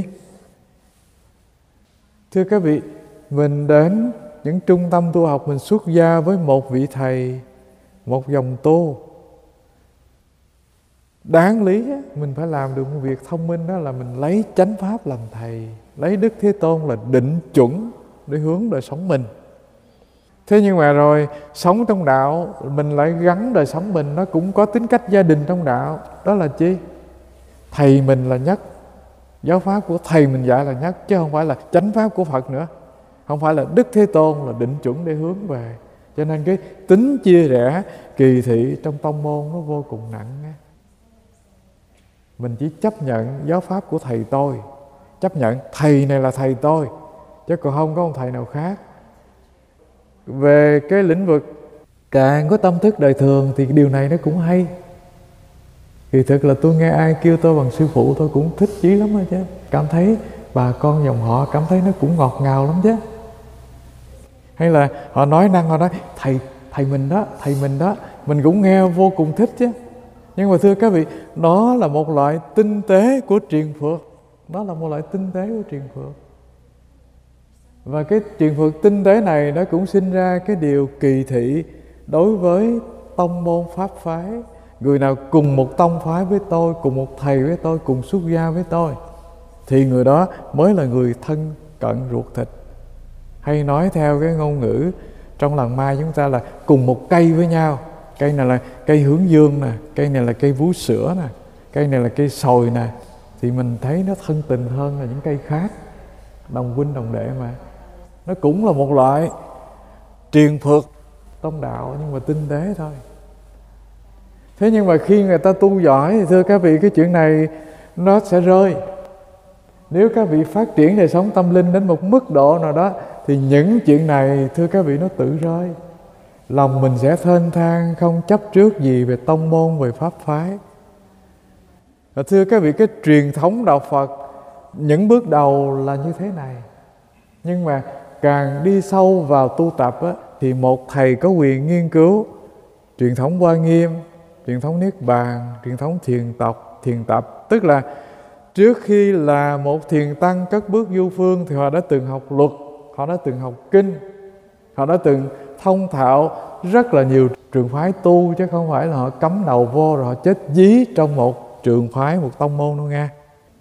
Thưa các vị, mình đến những trung tâm tu học, mình xuất gia với một vị thầy, một dòng tu. Đáng lý mình phải làm được một việc thông minh, đó là mình lấy chánh pháp làm thầy, lấy Đức Thế Tôn là định chuẩn để hướng đời sống mình. Thế nhưng mà rồi sống trong đạo, mình lại gắn đời sống mình, nó cũng có tính cách gia đình trong đạo. Đó là chi? Thầy mình là nhất, giáo pháp của thầy mình dạy là nhất, chứ không phải là chánh pháp của Phật nữa, không phải là Đức Thế Tôn là định chuẩn để hướng về. Cho nên cái tính chia rẽ kỳ thị trong tông môn nó vô cùng nặng. Mình chỉ chấp nhận giáo pháp của thầy tôi, chấp nhận thầy này là thầy tôi, chứ còn không có ông thầy nào khác. Về cái lĩnh vực càng có tâm thức đời thường thì điều này nó cũng hay. Thì thực là tôi nghe ai kêu tôi bằng sư phụ, tôi cũng thích chí lắm rồi chứ. Cảm thấy bà con dòng họ cảm thấy nó cũng ngọt ngào lắm chứ. Hay là họ nói năng, họ nói thầy mình đó, mình cũng nghe vô cùng thích chứ. Nhưng mà thưa các vị, đó là một loại tinh tế của truyền phược. Đó là một loại tinh tế của truyền phược. Và cái truyền phược tinh tế này nó cũng sinh ra cái điều kỳ thị đối với tông môn pháp phái. Người nào cùng một tông phái với tôi, cùng một thầy với tôi, cùng xuất gia với tôi, thì người đó mới là người thân cận ruột thịt. Hay nói theo cái ngôn ngữ trong làng Mai chúng ta là cùng một cây với nhau. Cây này là cây hướng dương nè, cây này là cây vú sữa nè, cây này là cây sồi nè, thì mình thấy nó thân tình hơn là những cây khác. Đồng huynh đồng đệ mà. Nó cũng là một loại truyền phược tông đạo, nhưng mà tinh tế thôi. Thế nhưng mà khi người ta tu giỏi thì thưa các vị, cái chuyện này nó sẽ rơi. Nếu các vị phát triển đời sống tâm linh đến một mức độ nào đó thì những chuyện này thưa các vị nó tự rơi. Lòng mình sẽ thênh thang, không chấp trước gì về tông môn, về pháp phái. Và thưa các vị, cái truyền thống đạo Phật những bước đầu là như thế này. Nhưng mà càng đi sâu vào tu tập á, thì một thầy có quyền nghiên cứu truyền thống Hoa Nghiêm, truyền thống Niết Bàn, truyền thống thiền tập. Tức là trước khi là một thiền tăng cất bước du phương thì họ đã từng học luật, họ đã từng học kinh, họ đã từng thông thạo rất là nhiều trường phái tu, chứ không phải là họ cắm đầu vô rồi họ chết dí trong một trường phái, một tông môn đâu nghe.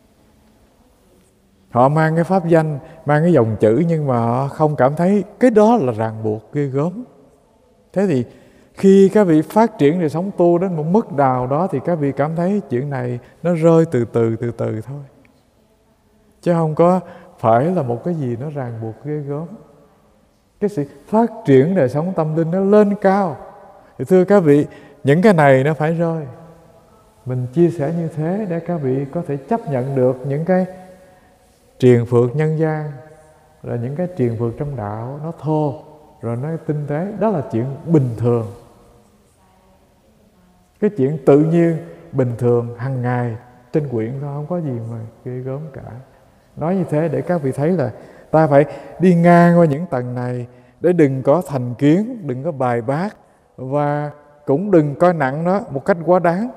Họ mang cái pháp danh, mang cái dòng chữ, nhưng mà họ không cảm thấy cái đó là ràng buộc ghê gớm. Thế thì Khi các vị phát triển đời sống tu đến một mức nào đó thì các vị cảm thấy chuyện này nó rơi từ từ thôi. Chứ không có phải là một cái gì nó ràng buộc ghê gớm. Cái sự phát triển đời sống tâm linh nó lên cao. Thì thưa các vị, những cái này nó phải rơi. Mình chia sẻ như thế để các vị có thể chấp nhận được những cái triền phược nhân gian, rồi những cái triền phược trong đạo nó thô, rồi nó tinh tế. Đó là chuyện bình thường. Cái chuyện tự nhiên, bình thường, hàng ngày trên quyển thôi, không có gì mà ghê gớm cả. Nói như thế để các vị thấy là ta phải đi ngang qua những tầng này để đừng có thành kiến, đừng có bài bác, và cũng đừng coi nặng nó một cách quá đáng.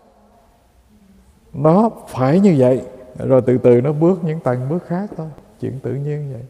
Nó phải như vậy, rồi từ từ nó bước những tầng bước khác thôi. Chuyện tự nhiên vậy.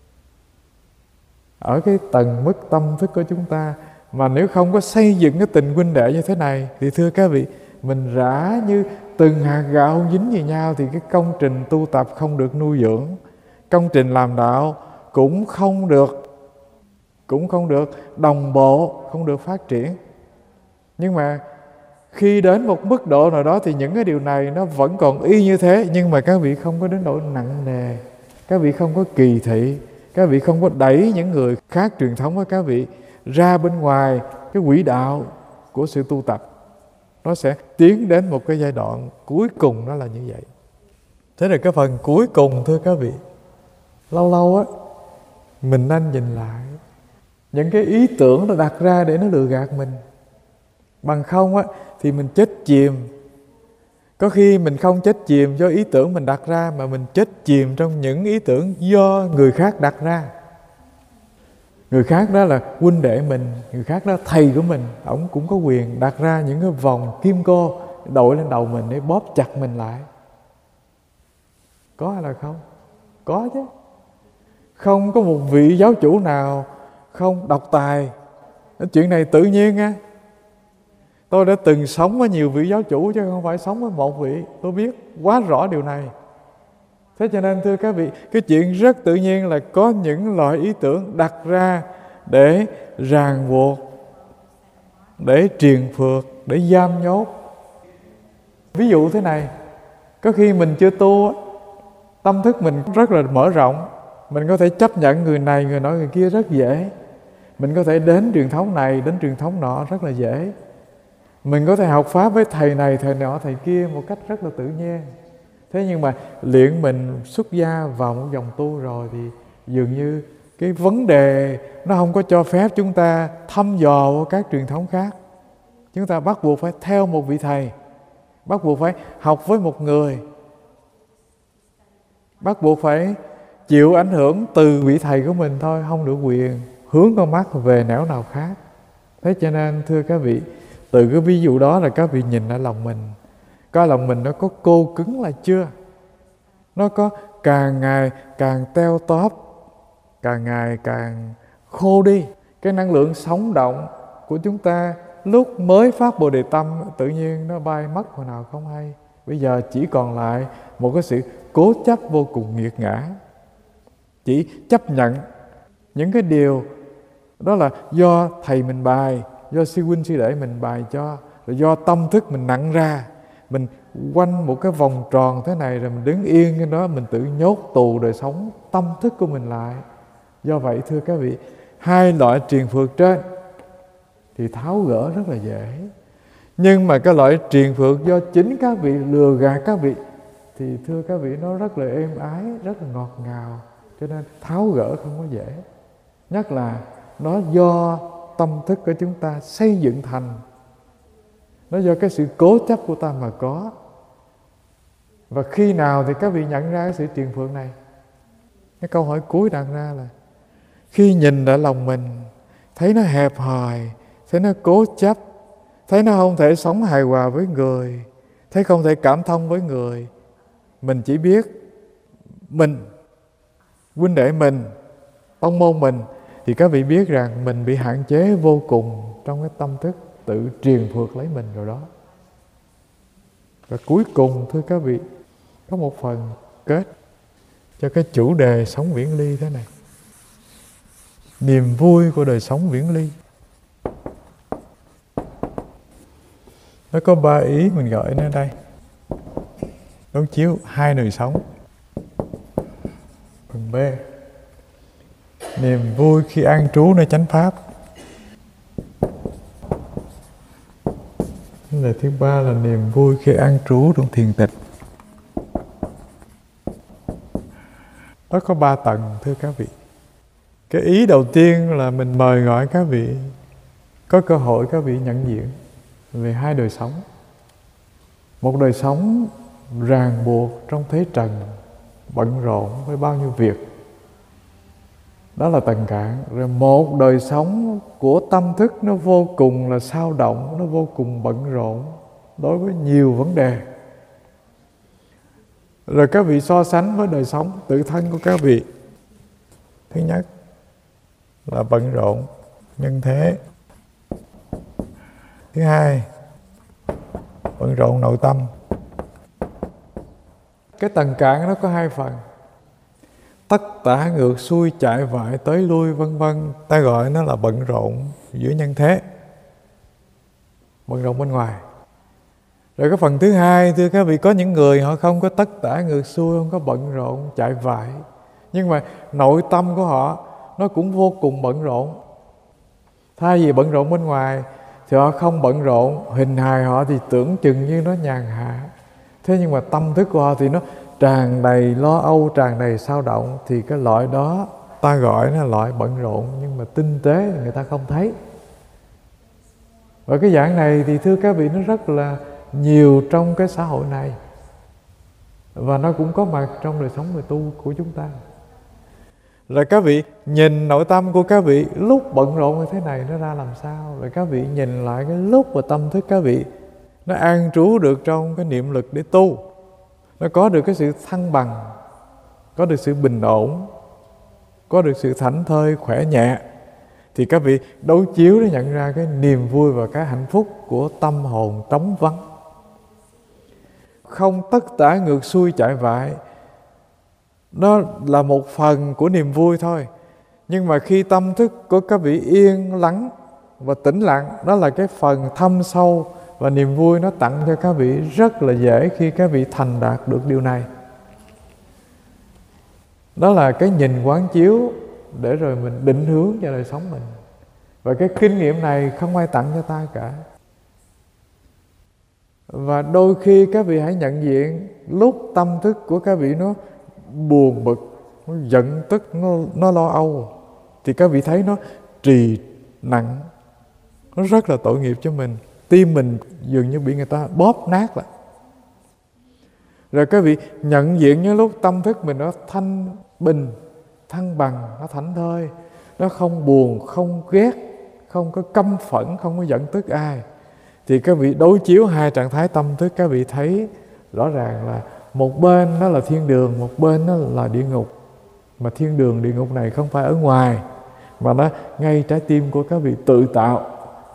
Ở cái tầng mức tâm thức của chúng ta, mà nếu không có xây dựng cái tình huynh đệ như thế này, thì thưa các vị, mình rã như từng hạt gạo dính vào nhau, thì cái công trình tu tập không được nuôi dưỡng, công trình làm đạo cũng không được đồng bộ, không được phát triển. Nhưng mà khi đến một mức độ nào đó thì những cái điều này nó vẫn còn y như thế, nhưng mà các vị không có đến độ nặng nề, các vị không có kỳ thị, các vị không có đẩy những người khác truyền thống với các vị ra bên ngoài cái quỹ đạo của sự tu tập. Nó sẽ tiến đến một cái giai đoạn cuối cùng, nó là như vậy. Thế là cái phần cuối cùng, thưa các vị, lâu lâu á mình nên nhìn lại những cái ý tưởng nó đặt ra để nó lừa gạt mình. Bằng không á thì mình chết chìm. Có khi mình không chết chìm do ý tưởng mình đặt ra, mà mình chết chìm trong những ý tưởng do người khác đặt ra. Người khác đó là huynh đệ mình, người khác đó thầy của mình, ổng cũng có quyền đặt ra những cái vòng kim cô đội lên đầu mình để bóp chặt mình lại. Có hay là không? Có chứ. Không có một vị giáo chủ nào không độc tài. Chuyện này tự nhiên nha. Tôi đã từng sống với nhiều vị giáo chủ chứ không phải sống với một vị. Tôi biết quá rõ điều này. Thế cho nên thưa các vị, cái chuyện rất tự nhiên là có những loại ý tưởng đặt ra để ràng buộc, để triền phược, để giam nhốt. Ví dụ thế này, có khi mình chưa tu, tâm thức mình rất là mở rộng, mình có thể chấp nhận người này, người nọ, người kia rất dễ. Mình có thể đến truyền thống này, đến truyền thống nọ rất là dễ. Mình có thể học pháp với thầy này, thầy nọ, thầy kia một cách rất là tự nhiên. Thế nhưng mà liệu mình xuất gia vào một dòng tu rồi thì dường như cái vấn đề nó không có cho phép chúng ta thăm dò vào các truyền thống khác. Chúng ta bắt buộc phải theo một vị thầy, bắt buộc phải học với một người, bắt buộc phải chịu ảnh hưởng từ vị thầy của mình thôi, không được quyền hướng con mắt về nẻo nào khác. Thế cho nên thưa các vị, từ cái ví dụ đó là các vị nhìn ở lòng mình, coi lòng mình nó có cô cứng lại chưa, nó có càng ngày càng teo tóp, càng ngày càng khô đi. Cái năng lượng sống động của chúng ta lúc mới phát Bồ Đề Tâm tự nhiên nó bay mất hồi nào không hay. Bây giờ chỉ còn lại một cái sự cố chấp vô cùng nghiệt ngã, chỉ chấp nhận những cái điều đó là do thầy mình bài, do sư huynh sư đệ mình bài cho, rồi do tâm thức mình nặng ra. Mình quanh một cái vòng tròn thế này rồi mình đứng yên cái đó, mình tự nhốt tù đời sống tâm thức của mình lại. Do vậy thưa các vị, hai loại triền phược trên thì tháo gỡ rất là dễ. Nhưng mà cái loại triền phược do chính các vị lừa gạt các vị thì thưa các vị nó rất là êm ái, rất là ngọt ngào, cho nên tháo gỡ không có dễ. Nhất là nó do tâm thức của chúng ta xây dựng thành, nó do cái sự cố chấp của ta mà có. Và khi nào thì các vị nhận ra cái sự triền phược này? Cái câu hỏi cuối đặt ra là khi nhìn lại lòng mình, thấy nó hẹp hòi, thấy nó cố chấp, thấy nó không thể sống hài hòa với người, thấy không thể cảm thông với người, mình chỉ biết mình, huynh đệ mình, tông môn mình, thì các vị biết rằng mình bị hạn chế vô cùng trong cái tâm thức tự triền phược lấy mình rồi đó. Và cuối cùng thưa các vị, có một phần kết cho cái chủ đề sống viễn ly thế này. Niềm vui của đời sống viễn ly. Nó có 3 ý mình gọi nó đây. Đối chiếu 2 đời sống. Phần B, niềm vui khi an trú nơi chánh pháp. Vấn đề thứ 3 là niềm vui khi an trú trong thiền tịch. Nó có 3 tầng thưa các vị. Cái ý đầu tiên là mình mời gọi các vị có cơ hội các vị nhận diện về 2 đời sống. Một đời sống ràng buộc trong thế trần, bận rộn với bao nhiêu việc, đó là tầng cạn. Rồi một đời sống của tâm thức nó vô cùng là sao động, nó vô cùng bận rộn đối với nhiều vấn đề. Rồi các vị so sánh với đời sống tự thân của các vị. Thứ nhất là bận rộn, nhân thế. Thứ hai, bận rộn nội tâm. Cái tầng cạn nó có 2 phần. Tất tả ngược xuôi chạy vại tới lui vân vân, ta gọi nó là bận rộn giữa nhân thế, bận rộn bên ngoài. Rồi cái phần thứ hai, thưa các vị, có những người họ không có tất tả ngược xuôi, không có bận rộn chạy vại, nhưng mà nội tâm của họ nó cũng vô cùng bận rộn. Thay vì bận rộn bên ngoài thì họ không bận rộn, hình hài họ thì tưởng chừng như nó nhàn hạ. Thế nhưng mà tâm thức của họ thì nó tràn đầy lo âu, tràn đầy sao động. Thì cái loại đó ta gọi nó là loại bận rộn, nhưng mà tinh tế thì người ta không thấy. Và cái dạng này thì thưa các vị, nó rất là nhiều trong cái xã hội này, và nó cũng có mặt trong đời sống người tu của chúng ta. Rồi các vị nhìn nội tâm của các vị lúc bận rộn như thế này nó ra làm sao. Rồi các vị nhìn lại cái lúc mà tâm thức các vị nó an trú được trong cái niệm lực để tu, nó có được cái sự thăng bằng, có được sự bình ổn, có được sự thảnh thơi, khỏe nhẹ, thì các vị đối chiếu để nhận ra cái niềm vui và cái hạnh phúc của tâm hồn trống vắng. Không tất tả ngược xuôi chạy vại, nó là một phần của niềm vui thôi. Nhưng mà khi tâm thức của các vị yên lắng và tĩnh lặng, đó là cái phần thâm sâu, và niềm vui nó tặng cho các vị rất là dễ khi các vị thành đạt được điều này. Đó là cái nhìn quán chiếu để rồi mình định hướng cho đời sống mình. Và cái kinh nghiệm này không ai tặng cho ta cả. Và đôi khi các vị hãy nhận diện lúc tâm thức của các vị nó buồn bực, nó giận tức, nó lo âu, thì các vị thấy nó trì nặng, nó rất là tội nghiệp cho mình. Tim mình dường như bị người ta bóp nát lại. Rồi các vị nhận diện những lúc tâm thức mình nó thanh bình, thăng bằng, nó thảnh thơi, nó không buồn, không ghét, không có căm phẫn, không có giận tức ai, thì các vị đối chiếu 2 trạng thái tâm thức, các vị thấy rõ ràng là một bên nó là thiên đường, một bên nó là địa ngục. Mà thiên đường, địa ngục này không phải ở ngoài, mà nó ngay trái tim của các vị tự tạo.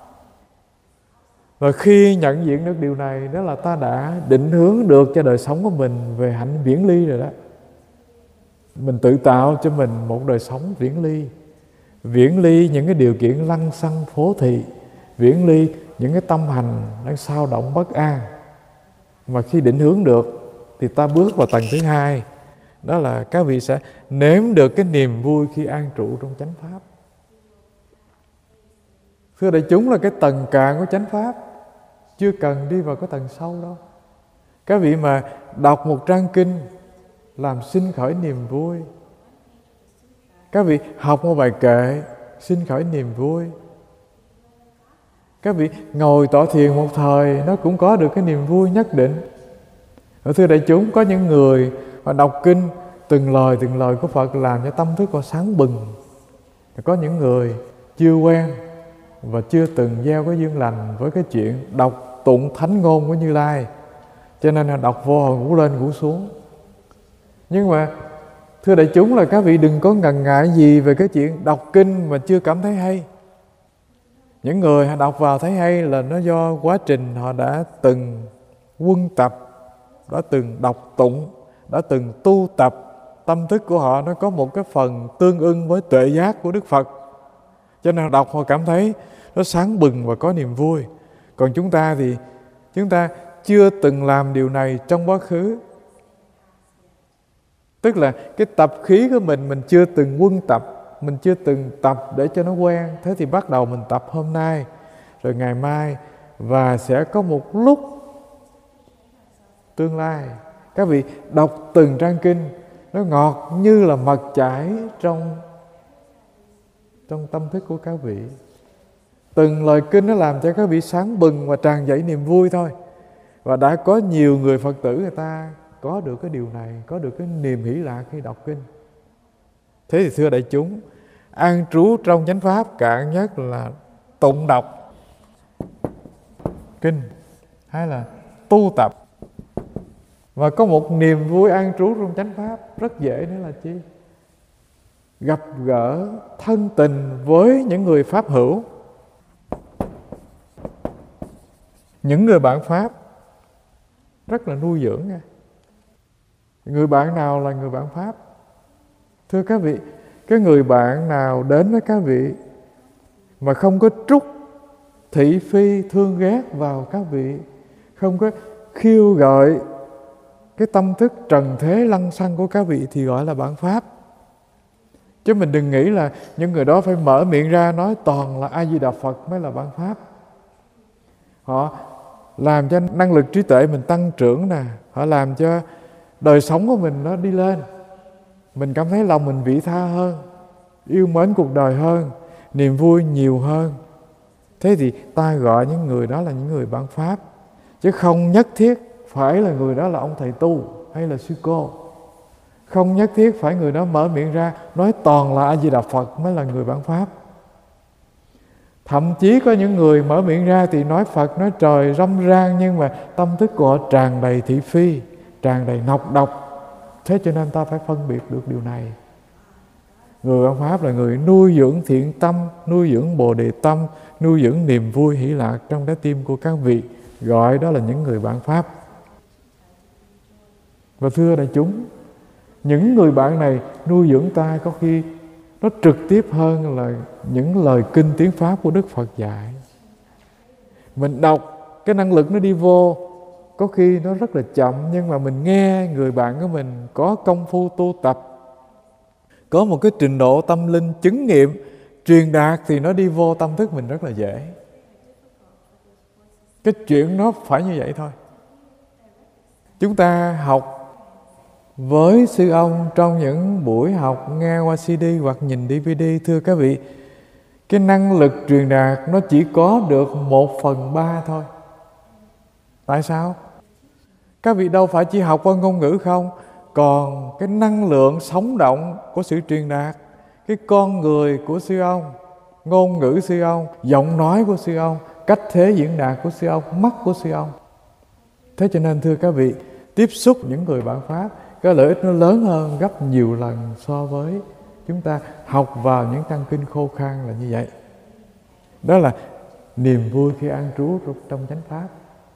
Và khi nhận diện được điều này, đó là ta đã định hướng được cho đời sống của mình về hạnh viễn ly rồi đó. Mình tự tạo cho mình một đời sống viễn ly. Viễn ly những cái điều kiện lăng xăng phố thị, viễn ly những cái tâm hành đang sao động bất an. Mà khi định hướng được thì ta bước vào tầng thứ 2, đó là các vị sẽ nếm được cái niềm vui khi an trụ trong chánh pháp. Thưa đại chúng, là cái tầng cạn của chánh pháp, chưa cần đi vào cái tầng sâu đâu. Các vị mà đọc một trang kinh làm sinh khởi niềm vui, các vị học một bài kệ sinh khởi niềm vui, các vị ngồi tọa thiền một thời, nó cũng có được cái niềm vui nhất định. Thưa đại chúng, có những người họ đọc kinh từng lời của Phật làm cho tâm thức họ sáng bừng. Có những người chưa quen và chưa từng gieo cái duyên lành với cái chuyện đọc tụng thánh ngôn của Như Lai, cho nên là đọc vô hồi ngủ lên ngủ xuống. Nhưng mà thưa đại chúng, là các vị đừng có ngần ngại gì về cái chuyện đọc kinh mà chưa cảm thấy hay. Những người họ đọc vào thấy hay là nó do quá trình họ đã từng quân tập, đã từng đọc tụng, đã từng tu tập. Tâm thức của họ nó có một cái phần tương ưng với tuệ giác của Đức Phật, cho nên đọc họ cảm thấy nó sáng bừng và có niềm vui. Còn chúng ta Chúng ta chưa từng làm điều này trong quá khứ. Tức là cái tập khí của mình chưa từng quân tập, mình chưa từng tập để cho nó quen. Thế thì bắt đầu mình tập hôm nay, rồi ngày mai, và sẽ có một lúc tương lai các vị đọc từng trang kinh, nó ngọt như là mật chảy trong tâm thức của các vị. Từng lời kinh nó làm cho các vị sáng bừng và tràn dậy niềm vui thôi. Và đã có nhiều người Phật tử người ta có được cái điều này, có được cái niềm hỷ lạc khi đọc kinh. Thế thì thưa đại chúng, an trú trong chánh pháp cạn nhất là tụng đọc kinh hay là tu tập. Và có một niềm vui an trú trong chánh pháp rất dễ nữa là chi? Gặp gỡ thân tình với những người pháp hữu, những người bạn pháp rất là nuôi dưỡng nha. Người bạn nào là người bạn pháp? Thưa các vị, cái người bạn nào đến với các vị mà không có trút thị phi thương ghét vào các vị, không có khiêu gợi cái tâm thức trần thế lăng xăng của các vị thì gọi là bạn pháp. Chứ mình đừng nghĩ là những người đó phải mở miệng ra nói toàn là A Di Đà Phật mới là bạn pháp. Họ làm cho năng lực trí tuệ mình tăng trưởng nè, họ làm cho đời sống của mình nó đi lên, mình cảm thấy lòng mình vị tha hơn, yêu mến cuộc đời hơn, niềm vui nhiều hơn. Thế thì ta gọi những người đó là những người bạn pháp, chứ không nhất thiết phải là người đó là ông thầy tu hay là sư cô. Không nhất thiết phải người đó mở miệng ra nói toàn là A Di Đà Phật mới là người bạn pháp. Thậm chí có những người mở miệng ra thì nói Phật, nói trời râm ran, nhưng mà tâm thức của họ tràn đầy thị phi, tràn đầy nọc độc. Thế cho nên ta phải phân biệt được điều này. Người bạn pháp là người nuôi dưỡng thiện tâm, nuôi dưỡng bồ đề tâm, nuôi dưỡng niềm vui hỷ lạc trong trái tim của các vị, gọi đó là những người bạn pháp. Và thưa đại chúng, những người bạn này nuôi dưỡng ta có khi nó trực tiếp hơn là những lời kinh tiếng Pháp của Đức Phật dạy. Mình đọc, cái năng lực nó đi vô, có khi nó rất là chậm, nhưng mà mình nghe người bạn của mình có công phu tu tập, có một cái trình độ tâm linh chứng nghiệm, truyền đạt thì nó đi vô tâm thức mình rất là dễ. Cái chuyện nó phải như vậy thôi. Chúng ta học với sư ông trong những buổi học nghe qua CD hoặc nhìn DVD, thưa các vị, cái năng lực truyền đạt nó chỉ có được 1/3 thôi. Tại sao? Các vị đâu phải chỉ học qua ngôn ngữ không, còn cái năng lượng sống động của sự truyền đạt, cái con người của sư ông, ngôn ngữ sư ông, giọng nói của sư ông, cách thế diễn đạt của sư ông, mắt của sư ông. Thế cho nên thưa các vị, tiếp xúc những người bạn pháp, cái lợi ích nó lớn hơn gấp nhiều lần so với chúng ta học vào những trang kinh khô khan là như vậy. Đó là niềm vui khi an trú trong chánh pháp.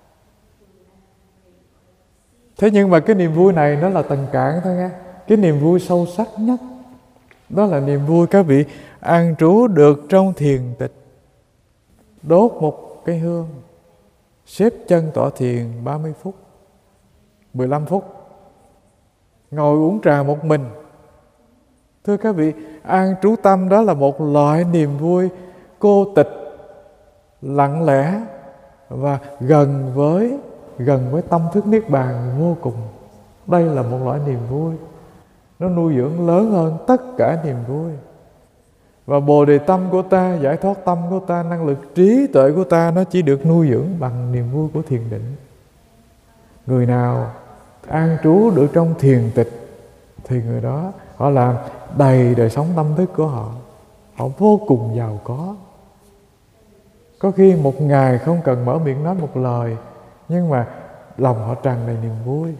Thế nhưng mà cái niềm vui này nó là tầng cạn thôi nha. Cái niềm vui sâu sắc nhất, đó là niềm vui các vị an trú được trong thiền tịch. Đốt một cây hương, xếp chân tọa thiền 30 phút, 15 phút, ngồi uống trà một mình. Thưa các vị, an trú tâm đó là một loại niềm vui cô tịch, lặng lẽ và gần với tâm thức niết bàn vô cùng. Đây là một loại niềm vui, nó nuôi dưỡng lớn hơn tất cả niềm vui. Và bồ đề tâm của ta, giải thoát tâm của ta, năng lực trí tuệ của ta, nó chỉ được nuôi dưỡng bằng niềm vui của thiền định. Người nào an trú được trong thiền tịch thì người đó họ làm đầy đời sống tâm thức của họ. Họ vô cùng giàu có. Có khi một ngày không cần mở miệng nói một lời, nhưng mà lòng họ tràn đầy niềm vui.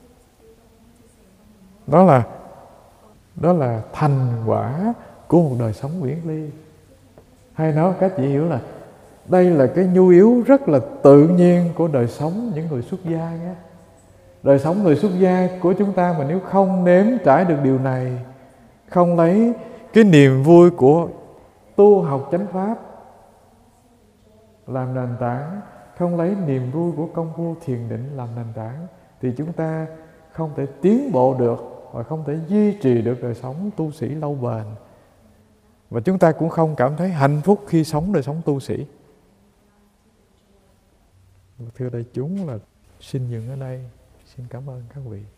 Đó là thành quả của một đời sống uyển ly. Hay nói cách dễ hiểu là đây là cái nhu yếu rất là tự nhiên của đời sống những người xuất gia nhé. Đời sống người xuất gia của chúng ta mà nếu không nếm trải được điều này, không lấy cái niềm vui của tu học chánh pháp làm nền tảng, không lấy niềm vui của công phu thiền định làm nền tảng, thì chúng ta không thể tiến bộ được và không thể duy trì được đời sống tu sĩ lâu bền. Và chúng ta cũng không cảm thấy hạnh phúc khi sống đời sống tu sĩ. Thưa đại chúng, là xin dừng ở đây. Xin cảm ơn các vị.